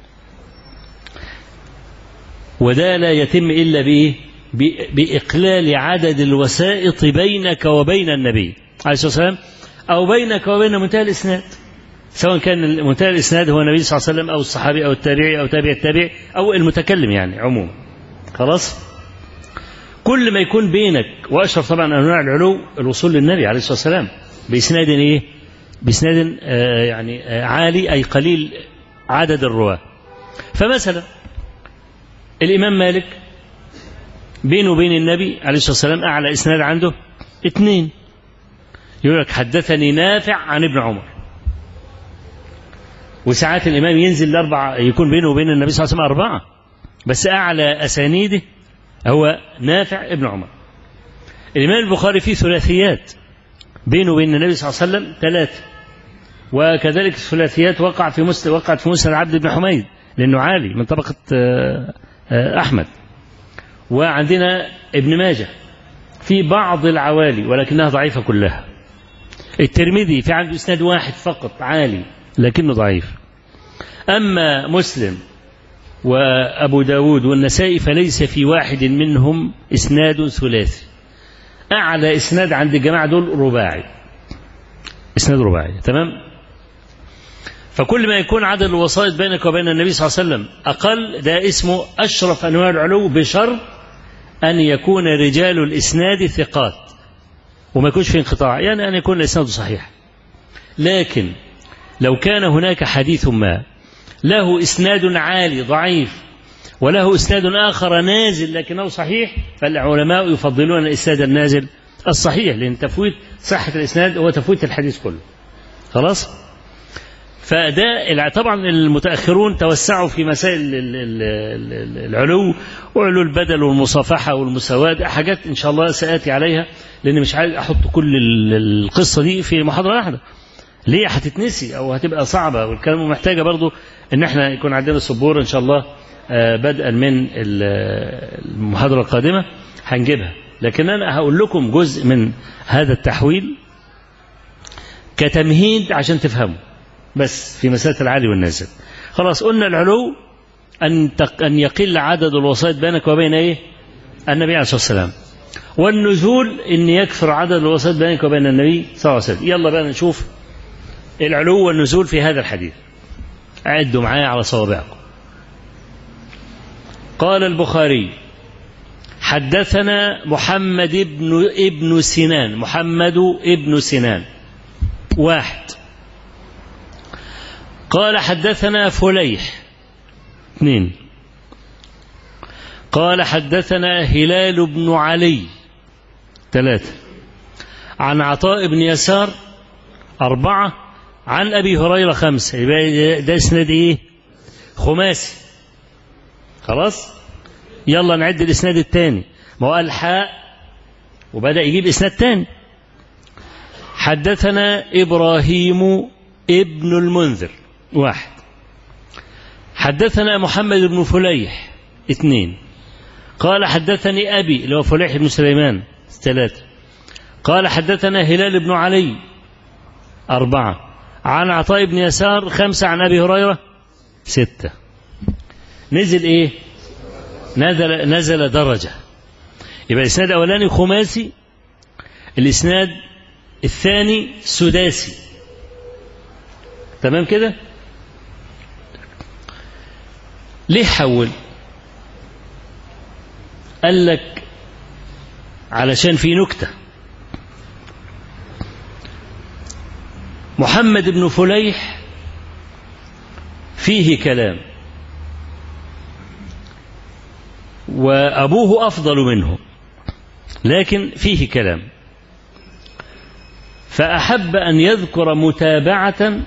وده لا يتم إلا بإيه؟ بإقلال عدد الوسائط بينك وبين النبي عليه الصلاة والسلام، أو بينك وبين منتهى الإسناد، سواء كان منتهى الإسناد هو النبي صلى الله عليه وسلم أو الصحابي أو التابعي أو تابع التابع أو المتكلم، يعني عموما. خلاص. كل ما يكون بينك، وأشرف طبعا أنواع العلو الوصول للنبي عليه الصلاة والسلام بإسناد إيه؟ بإسناد آه يعني آه عالي، أي قليل عدد الرواة. فمثلا الإمام مالك بينه وبين النبي عليه الصلاة والسلام أعلى إسناد عنده اثنين، يقول لك حدثني نافع عن ابن عمر. وساعات الإمام ينزل لأربعة، يكون بينه وبين النبي صلى الله عليه وسلم أربعة، بس أعلى أسانيده هو نافع ابن عمر. الإمام البخاري فيه ثلاثيات بينه وبين النبي صلى الله عليه وسلم ثلاثة، وكذلك الثلاثيات وقع في مسند وقعت في مسند عبد بن حميد لأنه عالي من طبقة أحمد. وعندنا ابن ماجه في بعض العوالي ولكنها ضعيفة كلها. الترمذي في عنده إسناد واحد فقط عالي لكنه ضعيف. أما مسلم وأبو داود والنسائي فليس في واحد منهم إسناد ثلاثي. أعلى إسناد عند الجماعة دول رباعي، إسناد رباعي. تمام. فكل ما يكون عدد الوسائط بينك وبين النبي صلى الله عليه وسلم أقل، ده اسمه أشرف أنواع العلو، بشرط أن يكون رجال الإسناد ثقات وما يكونش في انقطاع، يعني أن يكون الإسناد صحيح. لكن لو كان هناك حديث ما له إسناد عالي ضعيف وله إسناد آخر نازل لكنه صحيح، فالعلماء يفضلون الإسناد النازل الصحيح، لأن تفويت صحة الإسناد هو تفويت الحديث كله. خلاص. فده طبعا المتأخرون توسعوا في مسائل العلو وعلو البدل والمصافحة والمساواة، حاجات إن شاء الله سآتي عليها، لأن مش عايز أحط كل القصة دي في محاضرة واحدة، ليه هتتنسي أو هتبقى صعبة، والكلام محتاجة برضو إن احنا يكون عندنا سبورة إن شاء الله بدءا من المحاضرة القادمة هنجيبها. لكن أنا هقول لكم جزء من هذا التحويل كتمهيد عشان تفهموا. بس في مسألة العالي والنازل. خلاص قلنا العلو أن أن يقل عدد الوسائط بينك وبين إيه؟ النبي عليه الصلاة والسلام. والنزول إن يكثر عدد الوسائط بينك وبين النبي صلى الله عليه وسلم. يلا بقى نشوف العلو والنزول في هذا الحديث. عدوا معايا على صوابعكم. قال البخاري: حدثنا محمد ابن ابن سنان. محمد ابن سنان واحد. قال حدثنا فليح اثنين. قال حدثنا هلال بن علي ثلاثة. عن عطاء بن يسار أربعة. عن أبي هريرة خمسة. يبقى ده إسناد إيه؟ خماسي. خلاص يلا نعد الإسناد الثاني. ما هو قال حاء وبدأ يجيب إسناد ثاني. حدثنا إبراهيم ابن المنذر واحد. حدثنا محمد بن فليح اثنين. قال حدثني أبي اللي هو فليح بن سليمان ثلاثة. قال حدثنا هلال بن علي أربعة. عن عطاء بن يسار خمسة. عن أبي هريرة ستة. نزل إيه؟ نزل, نزل درجة. يبقى الإسناد الأولاني خماسي، الإسناد الثاني سداسي. تمام كده؟ ليه حول؟ قال لك علشان في نكتة. محمد بن فليح فيه كلام، وأبوه أفضل منه، لكن فيه كلام، فأحب أن يذكر متابعة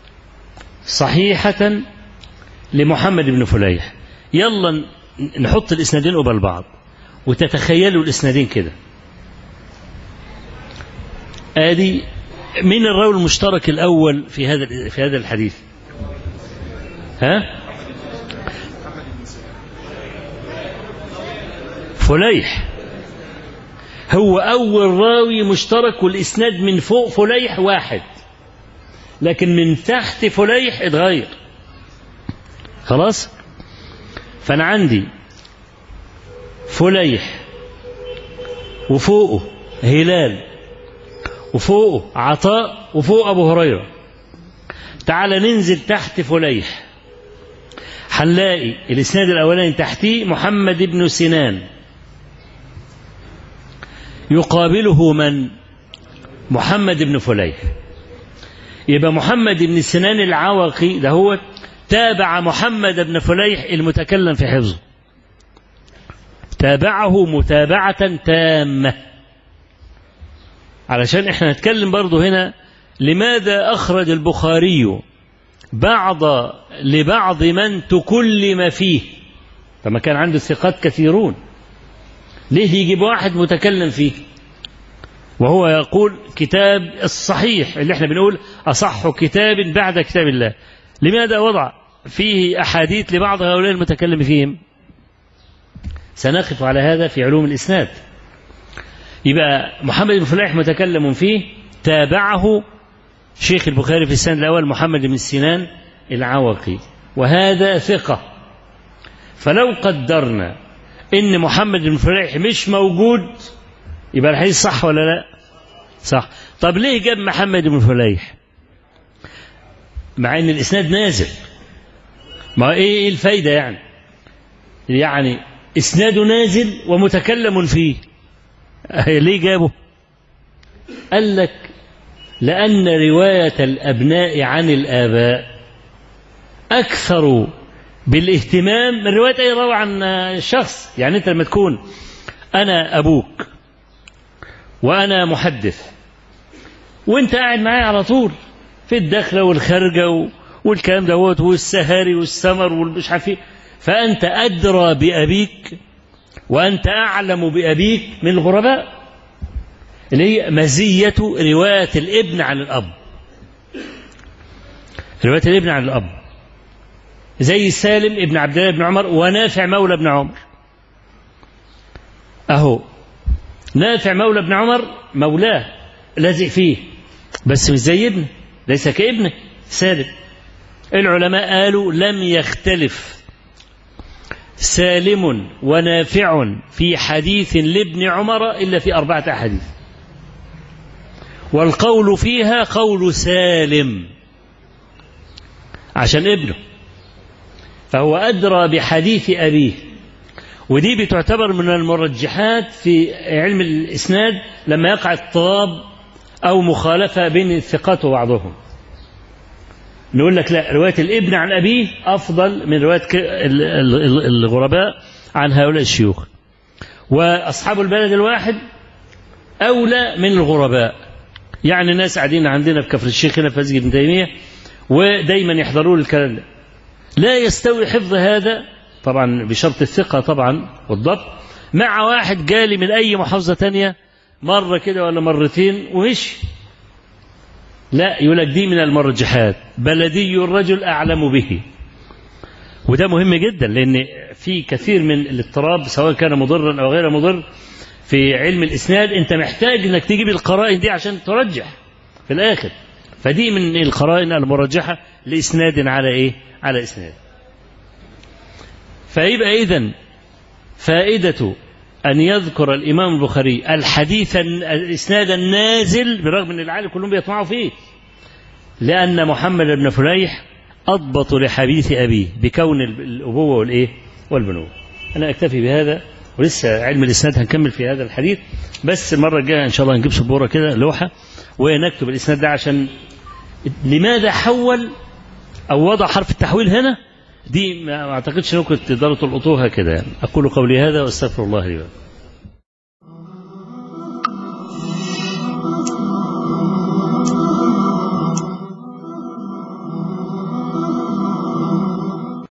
صحيحة لمحمد بن فليح. يلا نحط الإسنادين قبل بعض وتتخيلوا الإسنادين كده. آدي من الراوي المشترك الأول في هذا في هذا الحديث؟ ها؟ فليح هو أول راوي مشترك، والإسناد من فوق فليح واحد، لكن من تحت فليح اتغير. خلاص؟ فأنا عندي فليح وفوقه هلال وفوقه عطاء وفوق أبو هريرة. تعال ننزل تحت فليح، هنلاقي الإسناد الأولاني تحتيه محمد بن سنان، يقابله من؟ محمد بن فليح. يبقى محمد بن سنان العوقي ده هو تابع محمد بن فليح المتكلم في حفظه، تابعه متابعة تامة. علشان احنا نتكلم برضو هنا لماذا أخرج البخاري بعض لبعض من تكلم فيه، فما كان عنده ثقات كثيرون، ليه يجيب واحد متكلم فيه وهو يقول كتاب الصحيح اللي احنا بنقول أصح كتاب بعد كتاب الله؟ لماذا وضع فيه أحاديث لبعض هؤلاء المتكلم فيهم؟ سنقف على هذا في علوم الإسناد. يبقى محمد بن فليح متكلم فيه، تابعه شيخ البخاري في السند الأول محمد بن سنان العوقي، وهذا ثقة. فلو قدرنا إن محمد بن فليح مش موجود يبقى الحديث صح ولا لا؟ صح. طب ليه جاب محمد بن فليح مع إن الإسناد نازل؟ ما إيه الفايدة يعني؟ يعني إسناده نازل ومتكلم فيه، ليه جابه؟ قال لك لأن رواية الأبناء عن الآباء أكثر بالاهتمام من رواية أي راوي عن الشخص. يعني أنت لما تكون أنا أبوك وأنا محدث وأنت قاعد معايا على طول في الدخلة والخارجة والكلام دوت والسهاري والسمر والمش عارف ايه، فأنت أدرى بأبيك وأنت أعلم بأبيك من الغرباء، اللي هي مزية رواية الابن عن الأب. رواية الابن عن الأب زي سالم ابن عبد الله بن عمر ونافع مولى ابن عمر. أهو نافع مولى ابن عمر مولاه لازق فيه، بس مش زي ابنه، ليس كابنه سالم، العلماء قالوا لم يختلف سالم ونافع في حديث لابن عمر إلا في أربعة أحاديث، والقول فيها قول سالم عشان ابنه، فهو أدرى بحديث أبيه. ودي بتعتبر من المرجحات في علم الإسناد لما يقع اضطراب أو مخالفة بين الثقات وبعضهم، نقول لك لا، رواية الابن عن أبيه أفضل من رواية الغرباء عن هؤلاء الشيوخ، وأصحاب البلد الواحد أولى من الغرباء. يعني ناس قاعدين عندنا في كفر الشيخ هنا في مسجد ابن تيمية ودايما يحضرون الكلام ده، لا يستوي حفظ هذا طبعا بشرط الثقة طبعا والضبط مع واحد جالي من أي محافظة تانية مرة كده ولا مرتين ومشي. لا، يقول لك دي من المرجحات، بلدي الرجل أعلم به. وده مهم جدا، لأن في كثير من الاضطراب سواء كان مضرا أو غير مضر في علم الإسناد، أنت محتاج أنك تجيب القرائن دي عشان ترجح في الآخر. فدي من القرائن المرجحة لإسناد على إيه؟ على إسناد. فيبقى إذن فائدة أن يذكر الإمام البخاري الحديث الإسناد النازل برغم أن العالم كلهم بيطمعوا فيه، لأن محمد بن فليح أضبط لحديث أبيه بكون الأبوة والإيه والبنوة. أنا أكتفي بهذا، ولسه علم الإسناد هنكمل في هذا الحديث، بس المرة الجاية إن شاء الله هنجيب سبورة كده لوحة ونكتب الإسناد ده عشان لماذا حول أو وضع حرف التحويل هنا، دي ما أعتقدش أنكم تقدروا تلقطوها كده يعني. أقول قولي هذا وأستغفر الله لي ولكم.